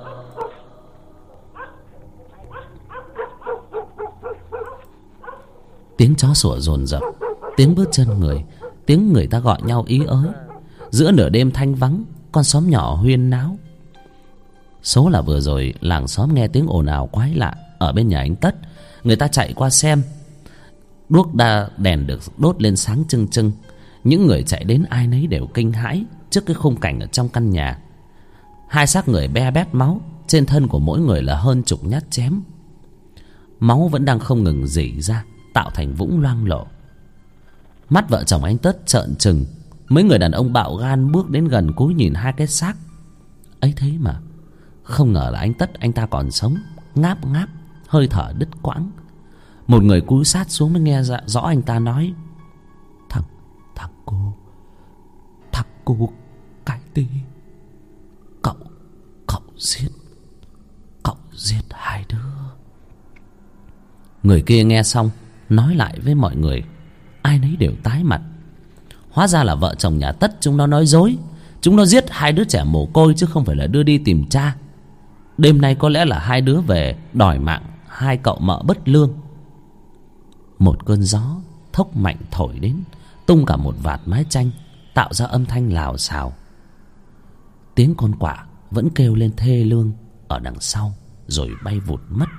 Tiếng chó sủa dồn dập, tiếng bước chân người, tiếng người ta gọi nhau ý ới. Giữa nửa đêm thanh vắng, con xóm nhỏ huyên náo. Số là vừa rồi làng xóm nghe tiếng ồn ào quái lạ ở bên nhà anh Tất. Người ta chạy qua xem. Đuốc đa đèn được đốt lên sáng trưng trưng. Những người chạy đến ai nấy đều kinh hãi trước cái khung cảnh ở trong căn nhà. Hai xác người be bét máu, trên thân của mỗi người là hơn chục nhát chém. Máu vẫn đang không ngừng rỉ ra, tạo thành vũng loang lổ. Mắt vợ chồng anh Tất trợn trừng. Mấy người đàn ông bạo gan bước đến gần cúi nhìn hai cái xác ấy thế mà không ngờ là anh Tất anh ta còn sống, ngáp ngáp, hơi thở đứt quãng. Một người cúi sát xuống mới nghe rõ anh ta nói: Thằng, thằng cô, thằng cô cái tí, cậu, cậu giết, cậu giết hai đứa. Người kia nghe xong nói lại với mọi người, ai nấy đều tái mặt. Hóa ra là vợ chồng nhà Tất chúng nó nói dối. Chúng nó giết hai đứa trẻ mồ côi chứ không phải là đưa đi tìm cha. Đêm nay có lẽ là hai đứa về đòi mạng hai cậu mợ bất lương. Một cơn gió thốc mạnh thổi đến, tung cả một vạt mái tranh, tạo ra âm thanh lào xào. Tiếng con quạ vẫn kêu lên thê lương ở đằng sau, rồi bay vụt mất.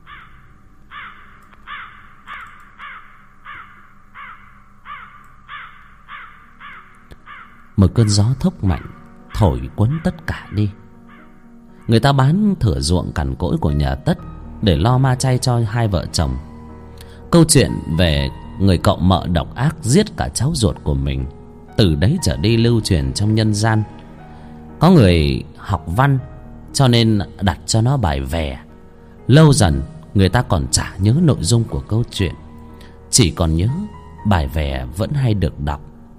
Một cơn gió thốc mạnh thổi cuốn tất cả đi. Người ta bán thửa ruộng cằn cỗi của nhà Tất để lo ma chay cho hai vợ chồng. Câu chuyện về người cậu mợ độc ác giết cả cháu ruột của mình từ đấy trở đi lưu truyền trong nhân gian. Có người học văn cho nên đặt cho nó bài vè. Lâu dần người ta còn chả nhớ nội dung của câu chuyện, chỉ còn nhớ bài vè vẫn hay được đọc.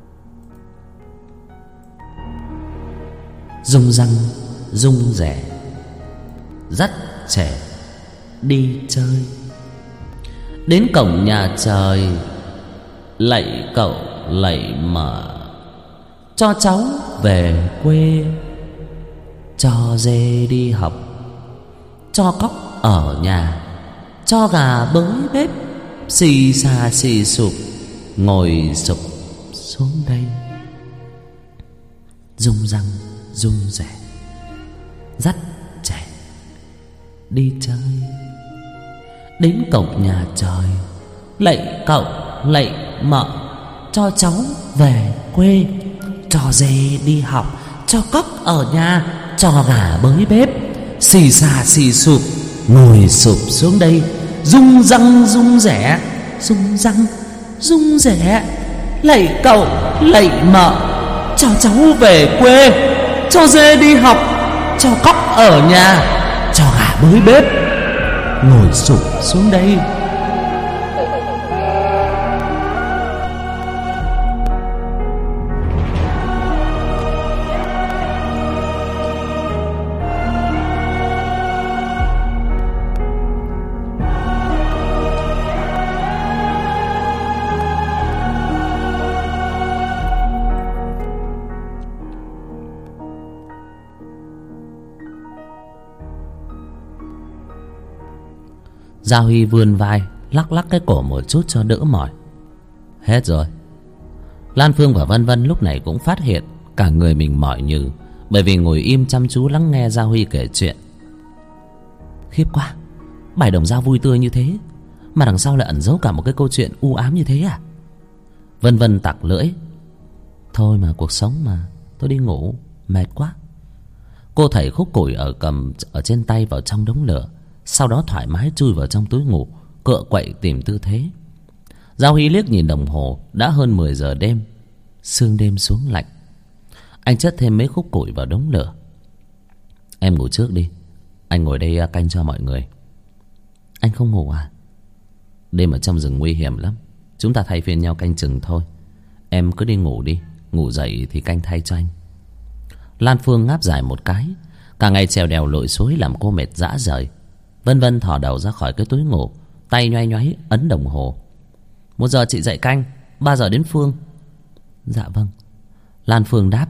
Rung răng rung rẻ, dắt trẻ đi chơi. Đến cổng nhà trời, lạy cậu lạy mợ, cho cháu về quê. Cho dê đi học, cho cóc ở nhà, cho gà bới bếp, xì xà xì sụp, ngồi sụp xuống đây. Rung răng rung rẻ, dắt trẻ đi chơi. Đến cổng nhà trời, lạy cậu lạy mợ, cho cháu về quê. Cho dê đi học, cho cóc ở nhà, cho gà bới bếp, xì xà xì sụp, ngồi sụp xuống đây. Rung răng rung rẻ, rung răng rung rẻ, lạy cậu lạy mợ, cho cháu về quê. Cho dê đi học, cho cóc ở nhà, cho gà bới bếp, ngồi sụp xuống đây. Gia Huy vươn vai lắc lắc cái cổ một chút cho đỡ mỏi. Hết rồi. Lan Phương và Vân Vân lúc này cũng phát hiện cả người mình mỏi nhừ, bởi vì ngồi im chăm chú lắng nghe Gia Huy kể chuyện. Khiếp quá, bài đồng dao vui tươi như thế mà đằng sau lại ẩn giấu cả một cái câu chuyện u ám như thế à? Vân Vân tặc lưỡi. Thôi mà, cuộc sống mà, tôi đi ngủ, mệt quá. Cô thảy khúc củi ở cầm ở trên tay vào trong đống lửa, sau đó thoải mái chui vào trong túi ngủ, cựa quậy tìm tư thế. Gia Huy liếc nhìn đồng hồ, đã hơn mười giờ đêm. Sương đêm xuống lạnh. Anh chất thêm mấy khúc củi vào đống lửa. Em ngủ trước đi, anh ngồi đây canh cho mọi người. Anh không ngủ à? Đêm ở trong rừng nguy hiểm lắm, chúng ta thay phiên nhau canh chừng thôi. Em cứ đi ngủ đi, ngủ dậy thì canh thay cho anh. Lan Phương ngáp dài một cái. Cả ngày trèo đèo lội suối làm cô mệt rã rời. Vân Vân thò đầu ra khỏi cái túi ngủ, tay nhoay nhoáy ấn đồng hồ. Một giờ chị dậy canh, ba giờ đến Phương. Dạ vâng. Lan Phương đáp.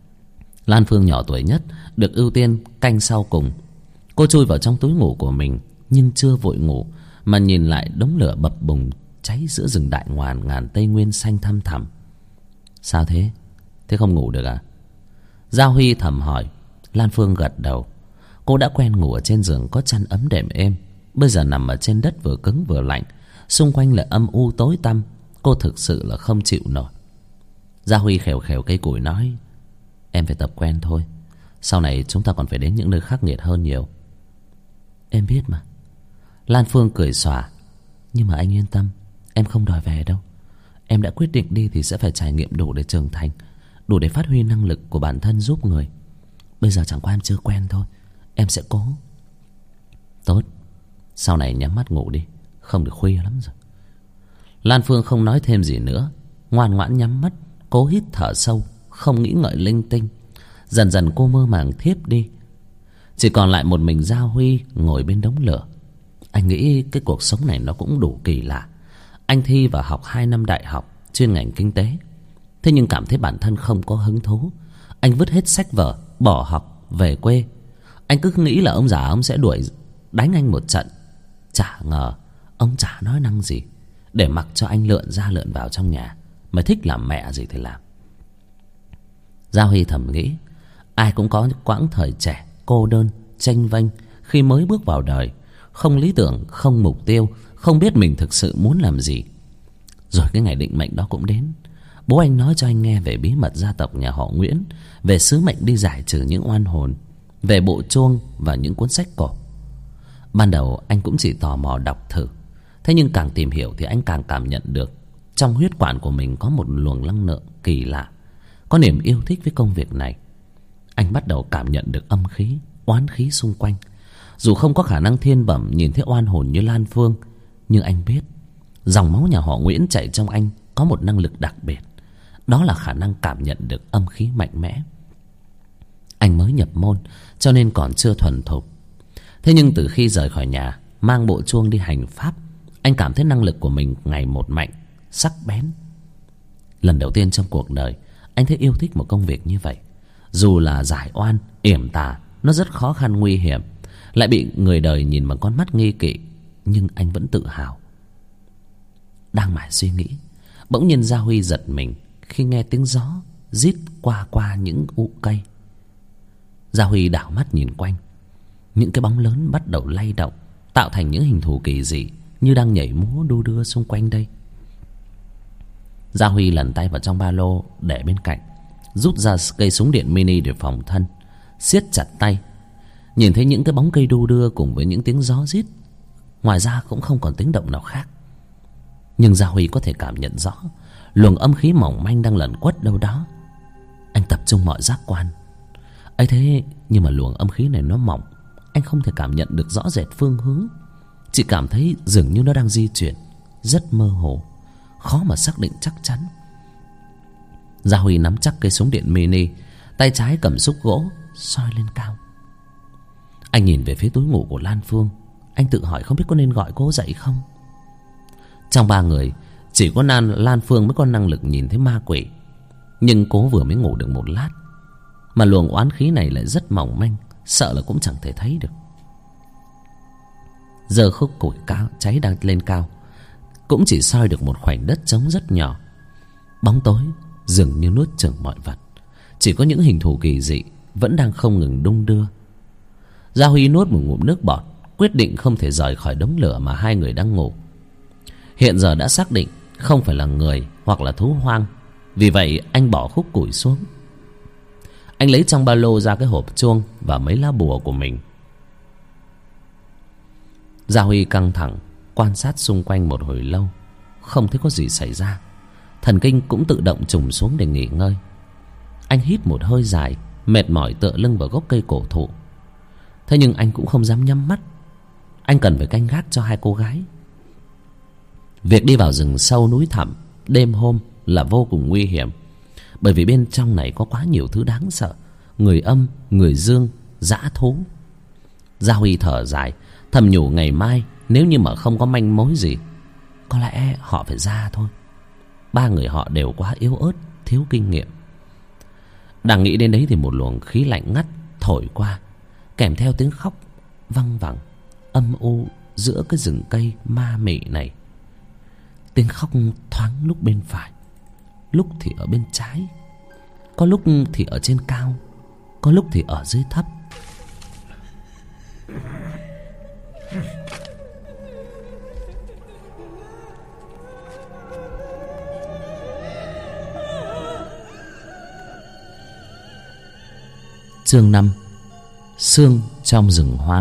Lan Phương nhỏ tuổi nhất, được ưu tiên canh sau cùng. Cô chui vào trong túi ngủ của mình, nhưng chưa vội ngủ, mà nhìn lại đống lửa bập bùng cháy giữa rừng đại ngàn ngàn Tây Nguyên xanh thăm thẳm. Sao thế? Thế không ngủ được à? Gia Huy thầm hỏi. Lan Phương gật đầu. Cô đã quen ngủ ở trên giường có chăn ấm đệm êm, bây giờ nằm ở trên đất vừa cứng vừa lạnh, xung quanh lại âm u tối tăm. Cô thực sự là không chịu nổi. Gia Huy khều khều cây củi nói. Em phải tập quen thôi, sau này chúng ta còn phải đến những nơi khắc nghiệt hơn nhiều. Em biết mà. Lan Phương cười xòa. Nhưng mà anh yên tâm, em không đòi về đâu. Em đã quyết định đi thì sẽ phải trải nghiệm đủ để trưởng thành, đủ để phát huy năng lực của bản thân giúp người. Bây giờ chẳng qua em chưa quen thôi, em sẽ cố. Tốt, sau này nhắm mắt ngủ đi, không được khuya lắm rồi. Lan Phương không nói thêm gì nữa, ngoan ngoãn nhắm mắt, cố hít thở sâu, không nghĩ ngợi linh tinh. Dần dần cô mơ màng thiếp đi. Chỉ còn lại một mình Gia Huy ngồi bên đống lửa. Anh nghĩ cái cuộc sống này nó cũng đủ kỳ lạ. Anh thi và học hai năm đại học chuyên ngành kinh tế. Thế nhưng cảm thấy bản thân không có hứng thú. Anh vứt hết sách vở, bỏ học, về quê. Anh cứ nghĩ là ông già ông sẽ đuổi đánh anh một trận. Chả ngờ ông chả nói năng gì, để mặc cho anh lượn ra lượn vào trong nhà. Mày thích làm mẹ gì thì làm. Gia Huy thầm nghĩ, ai cũng có những quãng thời trẻ cô đơn, chênh vênh khi mới bước vào đời, không lý tưởng, không mục tiêu, không biết mình thực sự muốn làm gì. Rồi cái ngày định mệnh đó cũng đến. Bố anh nói cho anh nghe về bí mật gia tộc nhà họ Nguyễn, về sứ mệnh đi giải trừ những oan hồn, về bộ chuông và những cuốn sách cổ. Ban đầu anh cũng chỉ tò mò đọc thử. Thế nhưng càng tìm hiểu thì anh càng cảm nhận được trong huyết quản của mình có một luồng năng lượng kỳ lạ, có niềm yêu thích với công việc này. Anh bắt đầu cảm nhận được âm khí, oán khí xung quanh. Dù không có khả năng thiên bẩm nhìn thấy oan hồn như Lan Phương, nhưng anh biết dòng máu nhà họ Nguyễn chảy trong anh có một năng lực đặc biệt. Đó là khả năng cảm nhận được âm khí mạnh mẽ. Anh mới nhập môn cho nên còn chưa thuần thục. Thế nhưng từ khi rời khỏi nhà, mang bộ chuông đi hành pháp, anh cảm thấy năng lực của mình ngày một mạnh, sắc bén. Lần đầu tiên trong cuộc đời anh thấy yêu thích một công việc như vậy. Dù là giải oan, yểm tà, nó rất khó khăn nguy hiểm, lại bị người đời nhìn bằng con mắt nghi kỵ, nhưng anh vẫn tự hào. Đang mải suy nghĩ, bỗng nhiên Gia Huy giật mình khi nghe tiếng gió rít qua qua những ụ cây. Gia Huy đảo mắt nhìn quanh. Những cái bóng lớn bắt đầu lay động, tạo thành những hình thù kỳ dị như đang nhảy múa đu đưa xung quanh đây. Gia Huy lần tay vào trong ba lô để bên cạnh, rút ra cây súng điện mini để phòng thân, siết chặt tay. Nhìn thấy những cái bóng cây đu đưa cùng với những tiếng gió rít, ngoài ra cũng không còn tiếng động nào khác. Nhưng Gia Huy có thể cảm nhận rõ luồng âm khí mỏng manh đang lẩn quất đâu đó. Anh tập trung mọi giác quan ấy thế, nhưng mà luồng âm khí này nó mỏng, anh không thể cảm nhận được rõ rệt phương hướng, chỉ cảm thấy dường như nó đang di chuyển, rất mơ hồ, khó mà xác định chắc chắn. Gia Huy nắm chắc cây súng điện mini, tay trái cầm xúc gỗ soi lên cao. Anh nhìn về phía túi ngủ của Lan Phương. Anh tự hỏi không biết có nên gọi cô dậy không. Trong ba người, chỉ có Lan, Lan Phương mới có năng lực nhìn thấy ma quỷ. Nhưng cô vừa mới ngủ được một lát, mà luồng oán khí này lại rất mỏng manh, sợ là cũng chẳng thể thấy được. Giờ khúc củi cao cháy đang lên cao, cũng chỉ soi được một khoảnh đất trống rất nhỏ. Bóng tối dường như nuốt chửng mọi vật, chỉ có những hình thù kỳ dị vẫn đang không ngừng đung đưa. Gia Huy nuốt một ngụm nước bọt, quyết định không thể rời khỏi đống lửa mà hai người đang ngủ. Hiện giờ đã xác định không phải là người hoặc là thú hoang, vì vậy anh bỏ khúc củi xuống. Anh lấy trong ba lô ra cái hộp chuông và mấy lá bùa của mình. Gia Huy căng thẳng quan sát xung quanh một hồi lâu, không thấy có gì xảy ra. Thần kinh cũng tự động trùng xuống để nghỉ ngơi. Anh hít một hơi dài, mệt mỏi tựa lưng vào gốc cây cổ thụ. Thế nhưng anh cũng không dám nhắm mắt. Anh cần phải canh gác cho hai cô gái. Việc đi vào rừng sâu núi thẳm đêm hôm là vô cùng nguy hiểm, bởi vì bên trong này có quá nhiều thứ đáng sợ, người âm, người dương, dã thú. Gia Huy thở dài, thầm nhủ ngày mai nếu như mà không có manh mối gì, có lẽ họ phải ra thôi. Ba người họ đều quá yếu ớt, thiếu kinh nghiệm. Đang nghĩ đến đấy thì một luồng khí lạnh ngắt thổi qua, kèm theo tiếng khóc văng vẳng âm u giữa cái rừng cây ma mị này. Tiếng khóc thoáng lúc bên phải, lúc thì ở bên trái, có lúc thì ở trên cao, có lúc thì ở dưới thấp. Chương năm. Sương trong rừng hoang.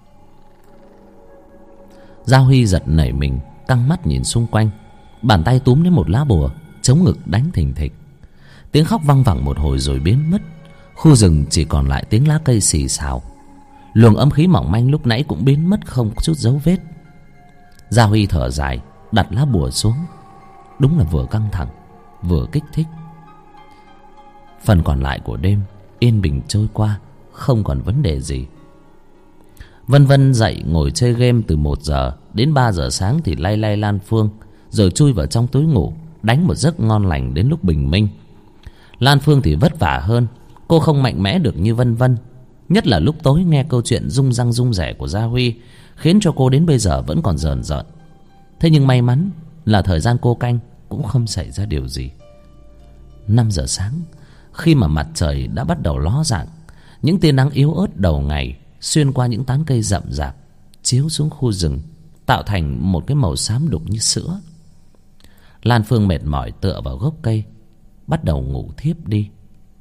Gia Huy giật nảy mình, căng mắt nhìn xung quanh. Bàn tay túm lấy một lá bùa, chống ngực đánh thình thịch. Tiếng khóc văng vẳng một hồi rồi biến mất. Khu rừng chỉ còn lại tiếng lá cây xì xào. Luồng âm khí mỏng manh lúc nãy cũng biến mất không có chút dấu vết. Gia Huy thở dài, đặt lá bùa xuống. Đúng là vừa căng thẳng vừa kích thích. Phần còn lại của đêm yên bình trôi qua, không còn vấn đề gì. Vân Vân dậy ngồi chơi game từ một giờ đến ba giờ sáng thì lay lay Lan Phương, rồi chui vào trong túi ngủ, đánh một giấc ngon lành đến lúc bình minh. Lan Phương thì vất vả hơn. Cô không mạnh mẽ được như Vân Vân, nhất là lúc tối nghe câu chuyện rung răng rung rẻ của Gia Huy, khiến cho cô đến bây giờ vẫn còn rờn rợn. Thế nhưng may mắn là thời gian cô canh cũng không xảy ra điều gì. Năm giờ sáng, khi mà mặt trời đã bắt đầu ló dạng, những tia nắng yếu ớt đầu ngày xuyên qua những tán cây rậm rạp chiếu xuống khu rừng, tạo thành một cái màu xám đục như sữa. Lan Phương mệt mỏi tựa vào gốc cây, bắt đầu ngủ thiếp đi.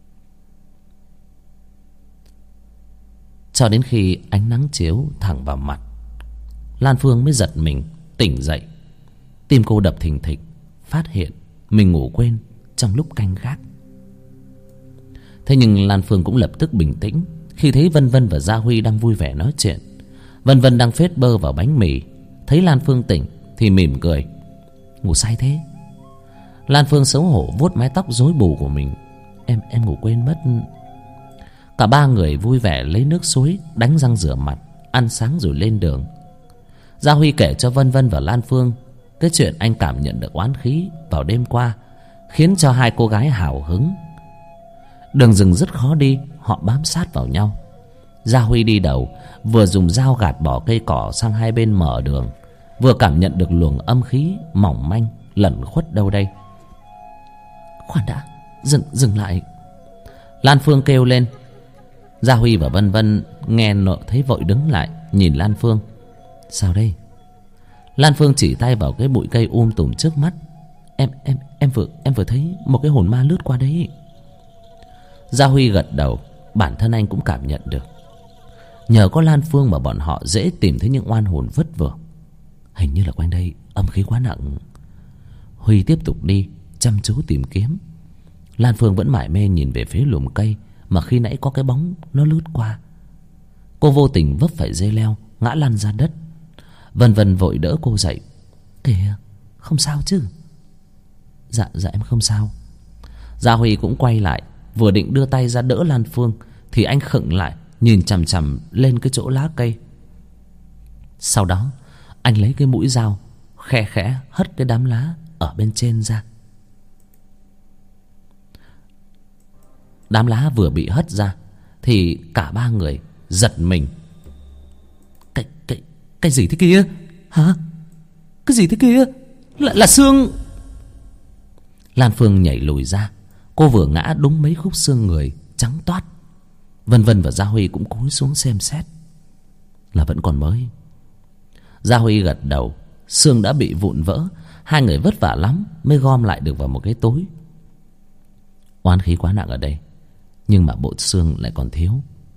Cho đến khi ánh nắng chiếu thẳng vào mặt, Lan Phương mới giật mình tỉnh dậy. Tim cô đập thình thịch, phát hiện mình ngủ quên trong lúc canh gác. Thế nhưng Lan Phương cũng lập tức bình tĩnh khi thấy Vân Vân và Gia Huy đang vui vẻ nói chuyện. Vân Vân đang phết bơ vào bánh mì, thấy Lan Phương tỉnh thì mỉm cười. Ngủ say thế? Lan Phương xấu hổ vuốt mái tóc rối bù của mình. Em em ngủ quên mất. Cả ba người vui vẻ lấy nước suối, đánh răng rửa mặt, ăn sáng rồi lên đường. Gia Huy kể cho Vân Vân và Lan Phương cái chuyện anh cảm nhận được oán khí vào đêm qua, khiến cho hai cô gái hào hứng. Đường rừng rất khó đi, họ bám sát vào nhau. Gia Huy đi đầu, vừa dùng dao gạt bỏ cây cỏ sang hai bên mở đường, vừa cảm nhận được luồng âm khí mỏng manh lẩn khuất đâu đây. Khoan đã, dừng dừng lại. Lan Phương kêu lên. Gia Huy và Vân Vân nghe nợ thấy vội đứng lại nhìn Lan Phương. Sao đây? Lan Phương chỉ tay vào cái bụi cây um tùm trước mắt. Em em em vừa em vừa thấy một cái hồn ma lướt qua đấy. Gia Huy gật đầu, bản thân anh cũng cảm nhận được. Nhờ có Lan Phương mà bọn họ dễ tìm thấy những oan hồn vất vưởng. Hình như là quanh đây âm khí quá nặng. Huy tiếp tục đi, chăm chú tìm kiếm. Lan Phương vẫn mải mê nhìn về phía lùm cây mà khi nãy có cái bóng nó lướt qua. Cô vô tình vấp phải dây leo, ngã lăn ra đất. Vân Vân vội đỡ cô dậy. Kìa, không sao chứ? Dạ, dạ em không sao. Gia Huy cũng quay lại, vừa định đưa tay ra đỡ Lan Phương thì anh khựng lại, nhìn chằm chằm lên cái chỗ lá cây. Sau đó anh lấy cái mũi dao khe khẽ hất cái đám lá ở bên trên ra. Đám lá vừa bị hất ra thì cả ba người giật mình. Cái cái cái gì thế kia? Hả? Cái gì thế kia? Là là xương. Lan Phương nhảy lùi ra, cô vừa ngã đúng mấy khúc xương người trắng toát. Vân Vân và Gia Huy cũng cúi xuống xem xét. Là vẫn còn mới. Gia Huy gật đầu. Xương đã bị vụn vỡ, hai người vất vả lắm mới gom lại được vào một cái túi. Oán khí quá nặng ở đây, nhưng mà bộ xương lại còn thiếu.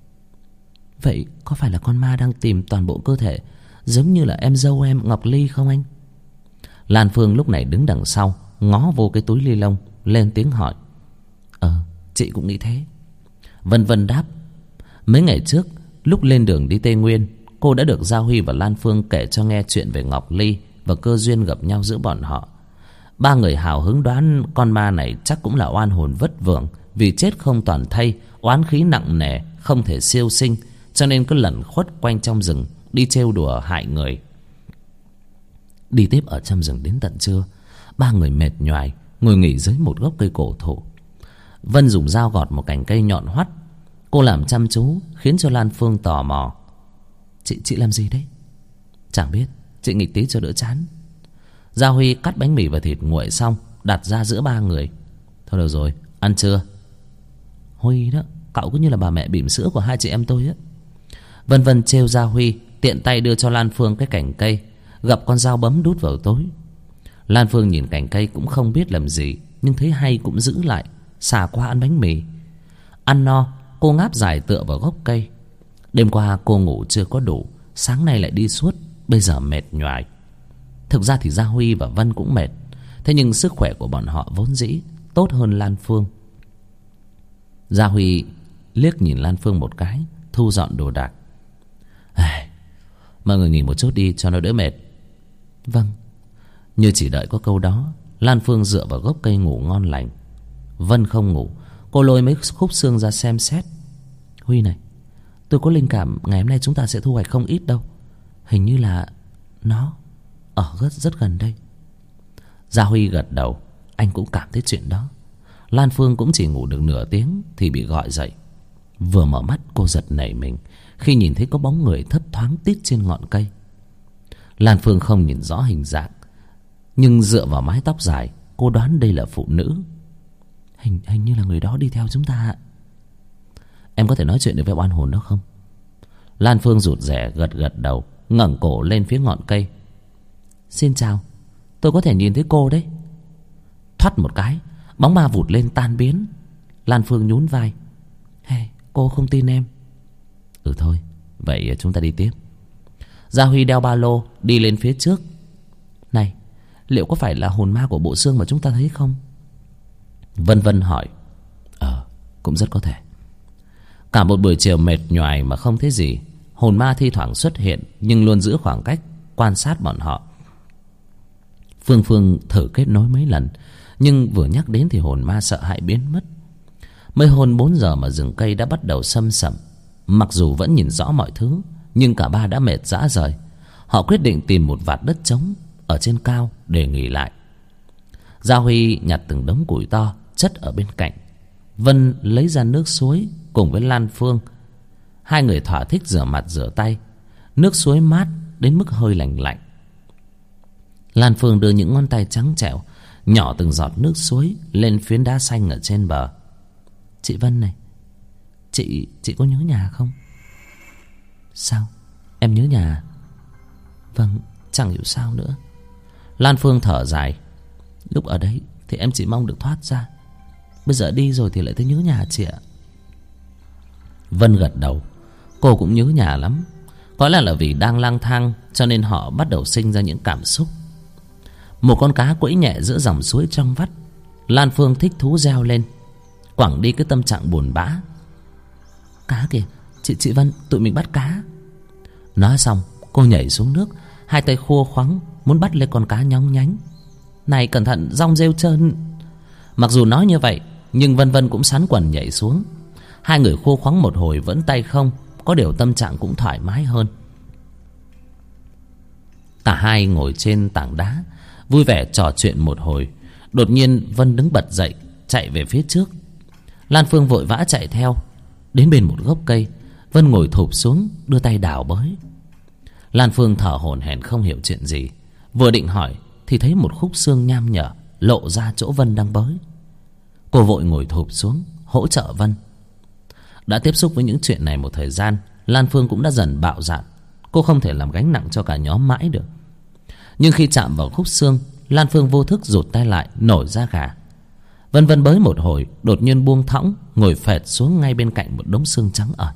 Vậy có phải là con ma đang tìm toàn bộ cơ thể, giống như là em dâu em Ngọc Ly không anh? Lan Phương lúc này đứng đằng sau, ngó vô cái túi ly lông, lên tiếng hỏi. Ờ, chị cũng nghĩ thế. Vân Vân đáp. Mấy ngày trước, lúc lên đường đi Tây Nguyên, cô đã được Gia Huy và Lan Phương kể cho nghe chuyện về Ngọc Ly và cơ duyên gặp nhau giữa bọn họ. Ba người hào hứng đoán con ma này chắc cũng là oan hồn vất vưởng, vì chết không toàn thây, oán khí nặng nề, không thể siêu sinh, cho nên cứ lẩn khuất quanh trong rừng, đi trêu đùa hại người. Đi tiếp ở trong rừng đến tận trưa, ba người mệt nhoài ngồi nghỉ dưới một gốc cây cổ thụ. Vân dùng dao gọt một cành cây nhọn hoắt. Cô làm chăm chú khiến cho Lan Phương tò mò. Chị chị làm gì đấy? Chẳng biết, chị nghịch tí cho đỡ chán. Gia Huy cắt bánh mì và thịt nguội xong đặt ra giữa ba người. Thôi được rồi, ăn chưa? Huy đó, cậu cứ như là bà mẹ bỉm sữa của hai chị em tôi á. Vân Vân trêu Gia Huy, tiện tay đưa cho Lan Phương cái cành cây, gập con dao bấm đút vào tối. Lan Phương nhìn cành cây cũng không biết làm gì, nhưng thấy hay cũng giữ lại, xả qua ăn bánh mì. Ăn no, cô ngáp dài tựa vào gốc cây. Đêm qua cô ngủ chưa có đủ, sáng nay lại đi suốt, bây giờ mệt nhoài. Thực ra thì Gia Huy và Vân cũng mệt, thế nhưng sức khỏe của bọn họ vốn dĩ tốt hơn Lan Phương. Gia Huy liếc nhìn Lan Phương một cái, thu dọn đồ đạc. Mọi người nghỉ một chút đi cho nó đỡ mệt. Vâng. Như chỉ đợi có câu đó, Lan Phương dựa vào gốc cây ngủ ngon lành. Vân không ngủ, cô lôi mấy khúc xương ra xem xét. Huy này, tôi có linh cảm ngày hôm nay chúng ta sẽ thu hoạch không ít đâu. Hình như là nó ở rất rất gần đây. Gia Huy gật đầu. Anh cũng cảm thấy chuyện đó. Lan Phương cũng chỉ ngủ được nửa tiếng thì bị gọi dậy. Vừa mở mắt cô giật nảy mình khi nhìn thấy có bóng người thấp thoáng tít trên ngọn cây. Lan Phương không nhìn rõ hình dạng, nhưng dựa vào mái tóc dài, cô đoán đây là phụ nữ. Hình, hình như là người đó đi theo chúng ta. Em có thể nói chuyện được với oan hồn đó không? Lan Phương rụt rè gật gật đầu, ngẩng cổ lên phía ngọn cây. Xin chào, tôi có thể nhìn thấy cô đấy. Thoắt một cái, bóng ma vụt lên tan biến. Lan Phương nhún vai. Hey, cô không tin em. Ừ thôi, vậy chúng ta đi tiếp. Gia Huy đeo ba lô đi lên phía trước. Này, liệu có phải là hồn ma của bộ xương mà chúng ta thấy không? Vân Vân hỏi. Ờ, cũng rất có thể. Cả một buổi chiều mệt nhoài mà không thấy gì. Hồn ma thi thoảng xuất hiện, nhưng luôn giữ khoảng cách quan sát bọn họ. Phương Phương thử kết nối mấy lần, nhưng vừa nhắc đến thì hồn ma sợ hãi biến mất. Mới hơn bốn giờ mà rừng cây đã bắt đầu xâm sẩm. Mặc dù vẫn nhìn rõ mọi thứ, nhưng cả ba đã mệt rã rời. Họ quyết định tìm một vạt đất trống ở trên cao để nghỉ lại. Gia Huy nhặt từng đống củi to chất ở bên cạnh. Vân lấy ra nước suối cùng với Lan Phương. Hai người thỏa thích rửa mặt rửa tay. Nước suối mát đến mức hơi lạnh lạnh. Lan Phương đưa những ngón tay trắng trẻo nhỏ từng giọt nước suối lên phiến đá xanh ở trên bờ. Chị Vân này, Chị chị có nhớ nhà không? Sao? Em nhớ nhà? Vâng, chẳng hiểu sao nữa. Lan Phương thở dài. Lúc ở đấy thì em chỉ mong được thoát ra. Bây giờ đi rồi thì lại thấy nhớ nhà chị ạ. Vân gật đầu. Cô cũng nhớ nhà lắm. Có lẽ là vì đang lang thang cho nên họ bắt đầu sinh ra những cảm xúc. Một con cá quẫy nhẹ giữa dòng suối trong vắt. Lan Phương thích thú reo lên, quẳng đi cái tâm trạng buồn bã. Cá kìa, chị chị Vân, tụi mình bắt cá. Nói xong cô nhảy xuống nước, hai tay khua khoắng muốn bắt lên con cá nhóng nhánh. Này cẩn thận, rong rêu trơn. Mặc dù nói như vậy, nhưng Vân Vân cũng sắn quần nhảy xuống. Hai người khua khoắng một hồi vẫn tay không. Có điều tâm trạng cũng thoải mái hơn. Cả hai ngồi trên tảng đá vui vẻ trò chuyện một hồi. Đột nhiên Vân đứng bật dậy, chạy về phía trước. Lan Phương vội vã chạy theo. Đến bên một gốc cây, Vân ngồi thụp xuống, đưa tay đào bới. Lan Phương thở hổn hển không hiểu chuyện gì. Vừa định hỏi thì thấy một khúc xương nham nhở lộ ra chỗ Vân đang bới. Cô vội ngồi thụp xuống hỗ trợ Vân. Đã tiếp xúc với những chuyện này một thời gian, Lan Phương cũng đã dần bạo dạn. Cô không thể làm gánh nặng cho cả nhóm mãi được. Nhưng khi chạm vào khúc xương, Lan Phương vô thức rụt tay lại, nổi da gà. Vân Vân bới một hồi, đột nhiên buông thõng, ngồi phệt xuống ngay bên cạnh một đống xương trắng ẩn.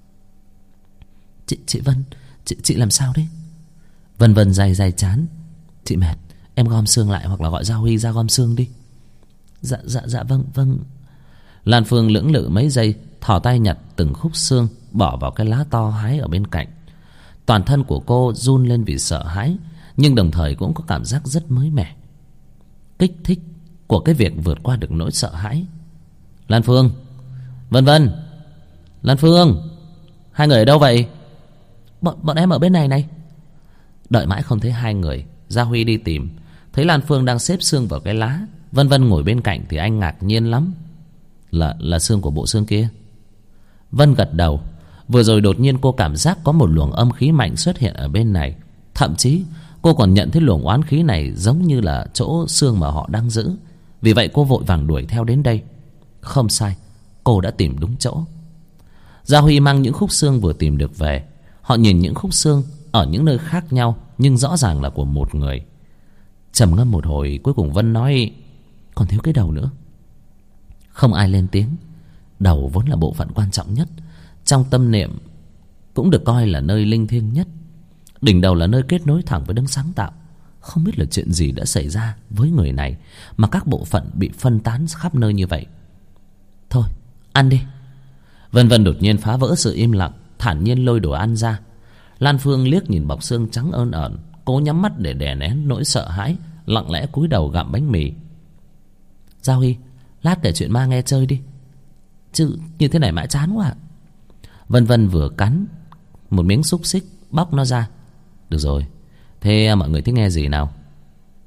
Chị, chị Vân, chị, chị làm sao đấy? Vân Vân day day chán. Chị mệt, em gom xương lại hoặc là gọi Gia Huy ra gom xương đi. Dạ, dạ, dạ vâng, vâng. Lan Phương lưỡng lự mấy giây, thò tay nhặt từng khúc xương, bỏ vào cái lá to hái ở bên cạnh. Toàn thân của cô run lên vì sợ hãi, nhưng đồng thời cũng có cảm giác rất mới mẻ, kích thích của cái việc vượt qua được nỗi sợ hãi. Lan Phương, Vân Vân, Lan Phương, hai người ở đâu vậy? Bọn, bọn em ở bên này này. Đợi mãi không thấy hai người, Gia Huy đi tìm, thấy Lan Phương đang xếp xương vào cái lá. Vân Vân ngồi bên cạnh thì anh ngạc nhiên lắm. Là, là xương của bộ xương kia. Vân gật đầu. Vừa rồi đột nhiên cô cảm giác có một luồng âm khí mạnh xuất hiện ở bên này. Thậm chí cô còn nhận thấy luồng oán khí này giống như là chỗ xương mà họ đang giữ. Vì vậy cô vội vàng đuổi theo đến đây. Không sai, cô đã tìm đúng chỗ. Gia Huy mang những khúc xương vừa tìm được về. Họ nhìn những khúc xương ở những nơi khác nhau, nhưng rõ ràng là của một người. Trầm ngâm một hồi, cuối cùng Vân nói: còn thiếu cái đầu nữa. Không ai lên tiếng. Đầu vốn là bộ phận quan trọng nhất trong tâm niệm, cũng được coi là nơi linh thiêng nhất. Đỉnh đầu là nơi kết nối thẳng với đấng sáng tạo. Không biết là chuyện gì đã xảy ra với người này mà các bộ phận bị phân tán khắp nơi như vậy. Thôi, ăn đi. Vân Vân đột nhiên phá vỡ sự im lặng, thản nhiên lôi đồ ăn ra. Lan Phương liếc nhìn bọc xương trắng ơn ẩn, cố nhắm mắt để đè nén nỗi sợ hãi, lặng lẽ cúi đầu gặm bánh mì. Gia Huy, lát để chuyện ma nghe chơi đi, chứ như thế này mãi chán quá. Vân Vân vừa cắn một miếng xúc xích, bóc nó ra. Được rồi, thế mọi người thích nghe gì nào?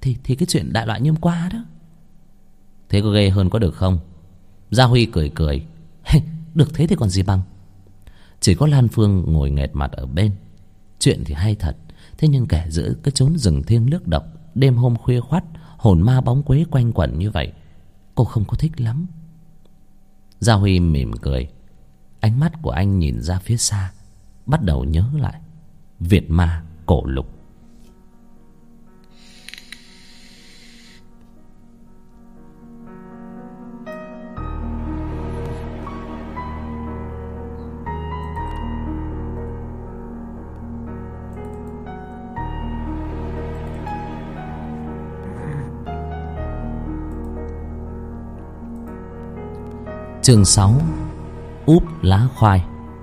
Thì thì cái chuyện đại loại như hôm qua đó. Thế có ghê hơn có được không? Gia Huy cười cười. Được thế thì còn gì bằng. Chỉ có Lan Phương ngồi nghệt mặt ở bên. Chuyện thì hay thật, thế nhưng kể giữa cái chốn rừng thiêng nước độc, đêm hôm khuya khoắt, hồn ma bóng quế quanh quẩn như vậy, cô không có thích lắm. Gia Huy mỉm cười. Ánh mắt của anh nhìn ra phía xa, bắt đầu nhớ lại Việt Ma cổ lục. Chương sáu. Úp lá khoai.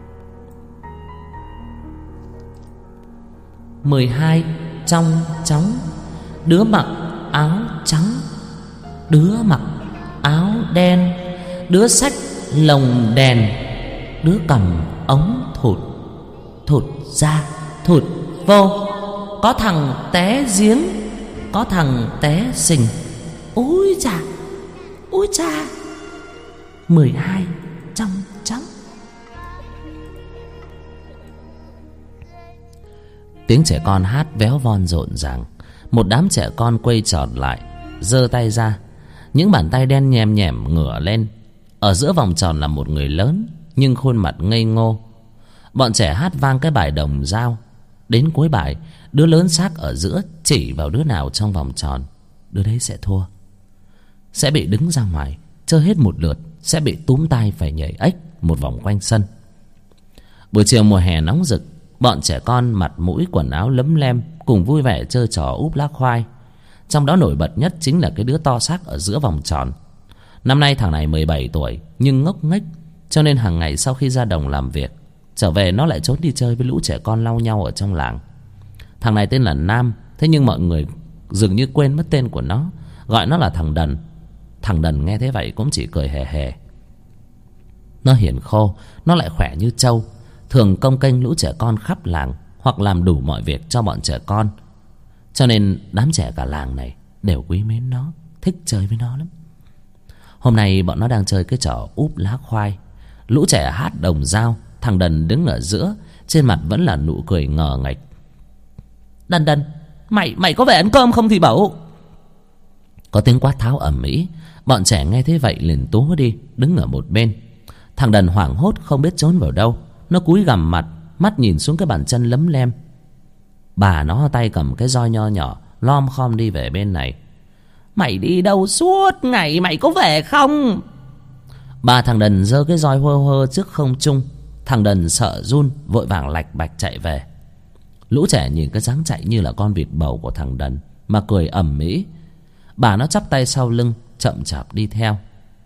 Mười hai trong chóng, đứa mặc áo trắng, đứa mặc áo đen, đứa xách lồng đèn, đứa cầm ống thụt, thụt ra thụt vô. Có thằng té giếng, có thằng té sình. Úi chà, úi chà. Mười hai trong trắng. Tiếng trẻ con hát véo von rộn ràng. Một đám trẻ con quây tròn lại, giơ tay ra. Những bàn tay đen nhèm nhèm ngửa lên. Ở giữa vòng tròn là một người lớn, nhưng khuôn mặt ngây ngô. Bọn trẻ hát vang cái bài đồng dao. Đến cuối bài, đứa lớn xác ở giữa chỉ vào đứa nào trong vòng tròn, đứa đấy sẽ thua, sẽ bị đứng ra ngoài. Chơi hết một lượt sẽ bị túm tay phải nhảy ếch một vòng quanh sân. Buổi chiều mùa hè nóng rực, bọn trẻ con mặt mũi quần áo lấm lem cùng vui vẻ chơi trò úp lá khoai. Trong đó nổi bật nhất chính là cái đứa to xác ở giữa vòng tròn. Năm nay thằng này mười bảy tuổi nhưng ngốc nghếch, cho nên hàng ngày sau khi ra đồng làm việc, trở về nó lại trốn đi chơi với lũ trẻ con lau nhau ở trong làng. Thằng này tên là Nam, thế nhưng mọi người dường như quên mất tên của nó, gọi nó là thằng Đần. Thằng Đần nghe thế vậy cũng chỉ cười hề hề. Nó hiền khô, nó lại khỏe như trâu, thường cong kênh lũ trẻ con khắp làng, hoặc làm đủ mọi việc cho bọn trẻ con. Cho nên đám trẻ cả làng này đều quý mến nó, thích chơi với nó lắm. Hôm nay bọn nó đang chơi cái trò úp lá khoai. Lũ trẻ hát đồng dao, thằng Đần đứng ở giữa, trên mặt vẫn là nụ cười ngờ nghệch. Đần Đần, mày mày có về ăn cơm không thì bảo. Có tiếng quát tháo ầm ĩ. Bọn trẻ nghe thế vậy liền túa đi, đứng ở một bên. Thằng Đần hoảng hốt không biết trốn vào đâu. Nó cúi gằm mặt, mắt nhìn xuống cái bàn chân lấm lem. Bà nó tay cầm cái roi nho nhỏ, lom khom đi về bên này. Mày đi đâu suốt ngày, mày có về không? Bà thằng Đần giơ cái roi hơ hơ trước không trung. Thằng Đần sợ run, vội vàng lạch bạch chạy về. Lũ trẻ nhìn cái dáng chạy như là con vịt bầu của thằng Đần mà cười ầm ĩ. Bà nó chắp tay sau lưng, chậm chạp đi theo.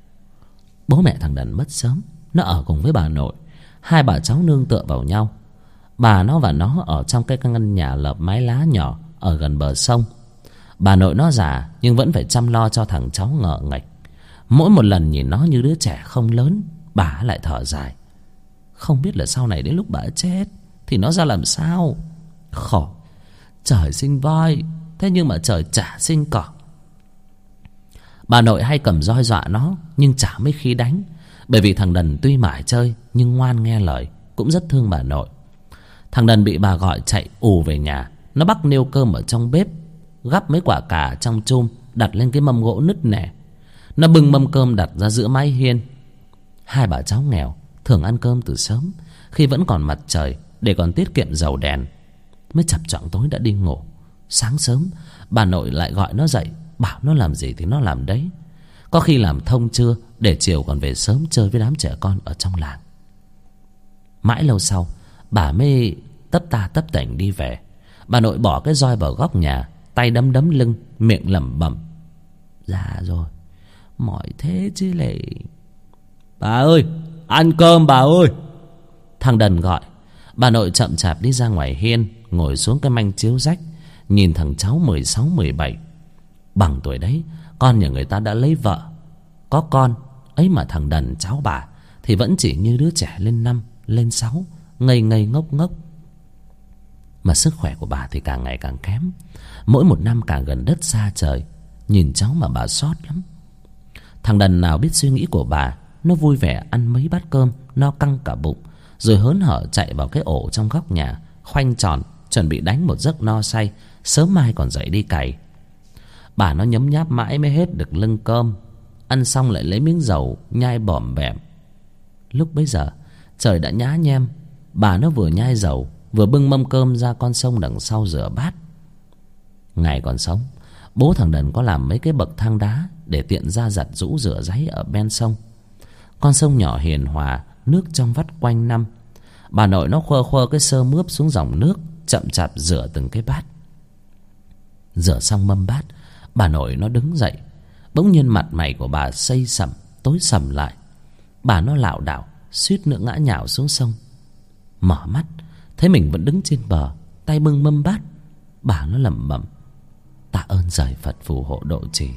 Bố mẹ thằng Đần mất sớm, nó ở cùng với bà nội. Hai bà cháu nương tựa vào nhau. Bà nó và nó ở trong cái căn nhà lợp mái lá nhỏ ở gần bờ sông. Bà nội nó già nhưng vẫn phải chăm lo cho thằng cháu ngờ nghệch. Mỗi một lần nhìn nó như đứa trẻ không lớn, bà lại thở dài. Không biết là sau này đến lúc bà chết thì nó ra làm sao. Khổ, trời sinh voi, thế nhưng mà trời chả sinh cỏ. Bà nội hay cầm roi dọa nó, nhưng chả mấy khi đánh. Bởi vì thằng Đần tuy mải chơi nhưng ngoan nghe lời, cũng rất thương bà nội. Thằng Đần bị bà gọi chạy ù về nhà. Nó bắt niêu cơm ở trong bếp, gắp mấy quả cà trong chum đặt lên cái mâm gỗ nứt nẻ. Nó bưng mâm cơm đặt ra giữa mái hiên. Hai bà cháu nghèo thường ăn cơm từ sớm, khi vẫn còn mặt trời, để còn tiết kiệm dầu đèn. Mới chập choạng tối đã đi ngủ. Sáng sớm bà nội lại gọi nó dậy, bảo nó làm gì thì nó làm đấy. Có khi làm thông trưa để chiều còn về sớm chơi với đám trẻ con ở trong làng. Mãi lâu sau bà mới tấp ta tấp tảnh đi về. Bà nội bỏ cái roi vào góc nhà, tay đấm đấm lưng, miệng lẩm bẩm. Già rồi, mỏi thế chứ lệ. Bà ơi, ăn cơm bà ơi. Thằng Đần gọi. Bà nội chậm chạp đi ra ngoài hiên, ngồi xuống cái manh chiếu rách, nhìn thằng cháu mười sáu mười bảy. Bằng tuổi đấy, con nhà người ta đã lấy vợ, có con. Ấy mà thằng Đần cháu bà thì vẫn chỉ như đứa trẻ lên năm, lên sáu, ngây ngây ngốc ngốc. Mà sức khỏe của bà thì càng ngày càng kém. Mỗi một năm càng gần đất xa trời. Nhìn cháu mà bà xót lắm. Thằng đần nào biết suy nghĩ của bà. Nó vui vẻ ăn mấy bát cơm, no căng cả bụng, rồi hớn hở chạy vào cái ổ trong góc nhà, khoanh tròn chuẩn bị đánh một giấc no say, sớm mai còn dậy đi cày. Bà nó nhấm nháp mãi mới hết được lưng cơm. Ăn xong lại lấy miếng dầu nhai bòm bẻm. Lúc bấy giờ trời đã nhá nhem. Bà nó vừa nhai dầu vừa bưng mâm cơm ra con sông đằng sau rửa bát. Ngày còn sống, bố thằng đần có làm mấy cái bậc thang đá để tiện ra giặt giũ rửa ráy ở bên sông. Con sông nhỏ hiền hòa, nước trong vắt quanh năm. Bà nội nó khơ khơ cái sơ mướp xuống dòng nước, chậm chạp rửa từng cái bát. Rửa xong mâm bát, bà nội nó đứng dậy. Bỗng nhiên mặt mày của bà xây sẩm, tối sầm lại. Bà nó lảo đảo, suýt nữa ngã nhào xuống sông. Mở mắt, thấy mình vẫn đứng trên bờ, tay bưng mâm bát. Bà nó lẩm bẩm: tạ ơn trời Phật phù hộ độ trì.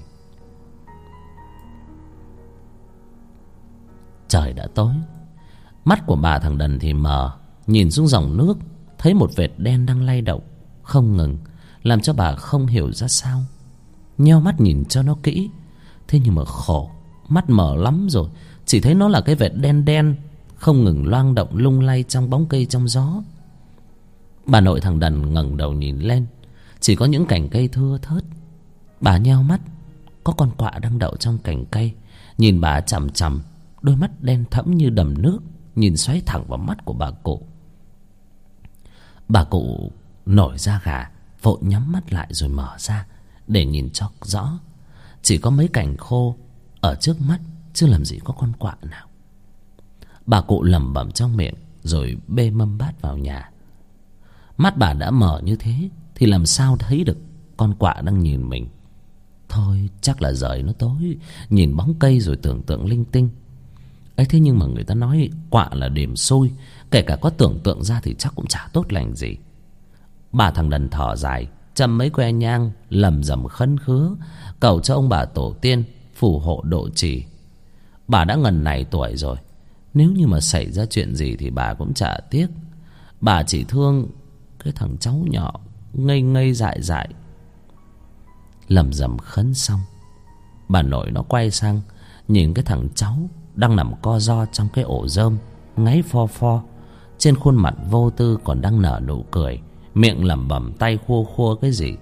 Trời đã tối. Mắt của bà thằng đần thì mờ. Nhìn xuống dòng nước, thấy một vệt đen đang lay động không ngừng, làm cho bà không hiểu ra sao. Nheo mắt nhìn cho nó kỹ. Thế nhưng mà khổ, mắt mờ lắm rồi, chỉ thấy nó là cái vệt đen đen không ngừng loang động lung lay trong bóng cây trong gió. Bà nội thằng đần ngẩng đầu nhìn lên, chỉ có những cành cây thưa thớt. Bà nheo mắt, có con quạ đang đậu trong cành cây, nhìn bà chằm chằm, đôi mắt đen thẫm như đầm nước, nhìn xoáy thẳng vào mắt của bà cụ. Bà cụ nổi da gà, vội nhắm mắt lại rồi mở ra để nhìn cho rõ. Chỉ có mấy cành khô ở trước mắt, chứ làm gì có con quạ nào. Bà cụ lẩm bẩm trong miệng rồi bê mâm bát vào nhà. Mắt bà đã mở như thế thì làm sao thấy được con quạ đang nhìn mình. Thôi chắc là trời nó tối, nhìn bóng cây rồi tưởng tượng linh tinh ấy. Thế nhưng mà người ta nói quạ là điềm xui, kể cả có tưởng tượng ra thì chắc cũng chả tốt lành gì. Bà thằng đần thở dài, châm mấy que nhang, lầm rầm khấn khứa, cầu cho ông bà tổ tiên phù hộ độ trì. Bà đã ngần này tuổi rồi, nếu như mà xảy ra chuyện gì thì bà cũng chả tiếc. Bà chỉ thương cái thằng cháu nhỏ ngây ngây dại dại. Lầm rầm khấn xong, bà nội nó quay sang nhìn cái thằng cháu đang nằm co ro trong cái ổ rơm, ngáy pho pho. Trên khuôn mặt vô tư còn đang nở nụ cười, miệng lẩm bẩm, tay khua khua cái gì.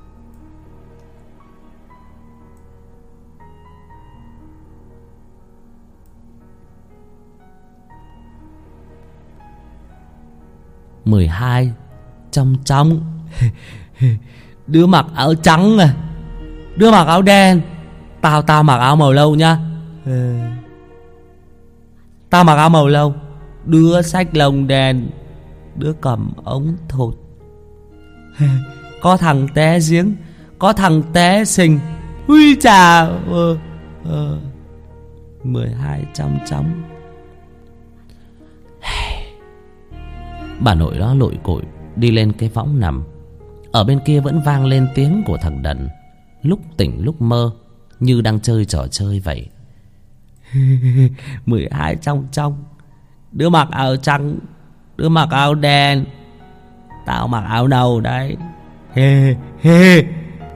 Mười hai trong trong. Đứa mặc áo trắng à, đứa mặc áo đen. Tao tao mặc áo màu lâu nhá. Tao mặc áo màu lâu. Đứa xách lồng đèn, đứa cầm ống thột. Có thằng té giếng, có thằng té sình. Ui chà. ờ, ờ. Mười hai trong trong. Bà nội đó lội cội đi lên cái võng nằm. Ở bên kia vẫn vang lên tiếng của thằng đần, lúc tỉnh lúc mơ, như đang chơi trò chơi vậy. Mười hai trong trong. Đứa mặc áo trắng, đứa mặc áo đen. Tao mặc áo nâu đấy. Hê hê.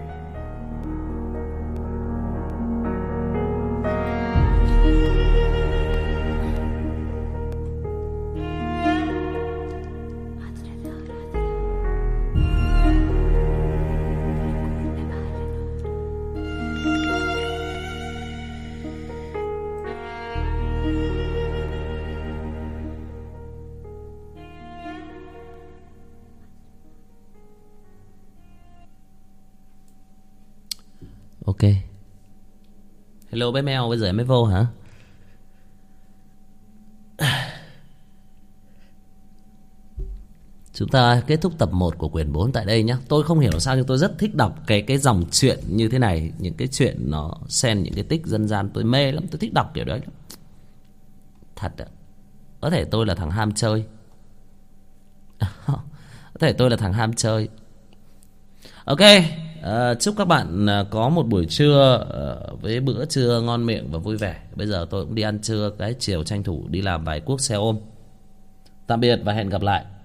Ok. Hello bé mèo, bây giờ em mới vô hả? Chúng ta kết thúc tập một của quyển bốn tại đây nhé. Tôi không hiểu sao nhưng tôi rất thích đọc cái cái dòng truyện như thế này. Những cái chuyện nó xen những cái tích dân gian. Tôi mê lắm, tôi thích đọc kiểu đấy. Thật ạ. Có thể tôi là thằng ham chơi. Có thể tôi là thằng ham chơi. Ok. À, chúc các bạn có một buổi trưa với bữa trưa ngon miệng và vui vẻ. Bây giờ tôi cũng đi ăn trưa, cái chiều tranh thủ đi làm vài cuốc xe ôm. Tạm biệt và hẹn gặp lại.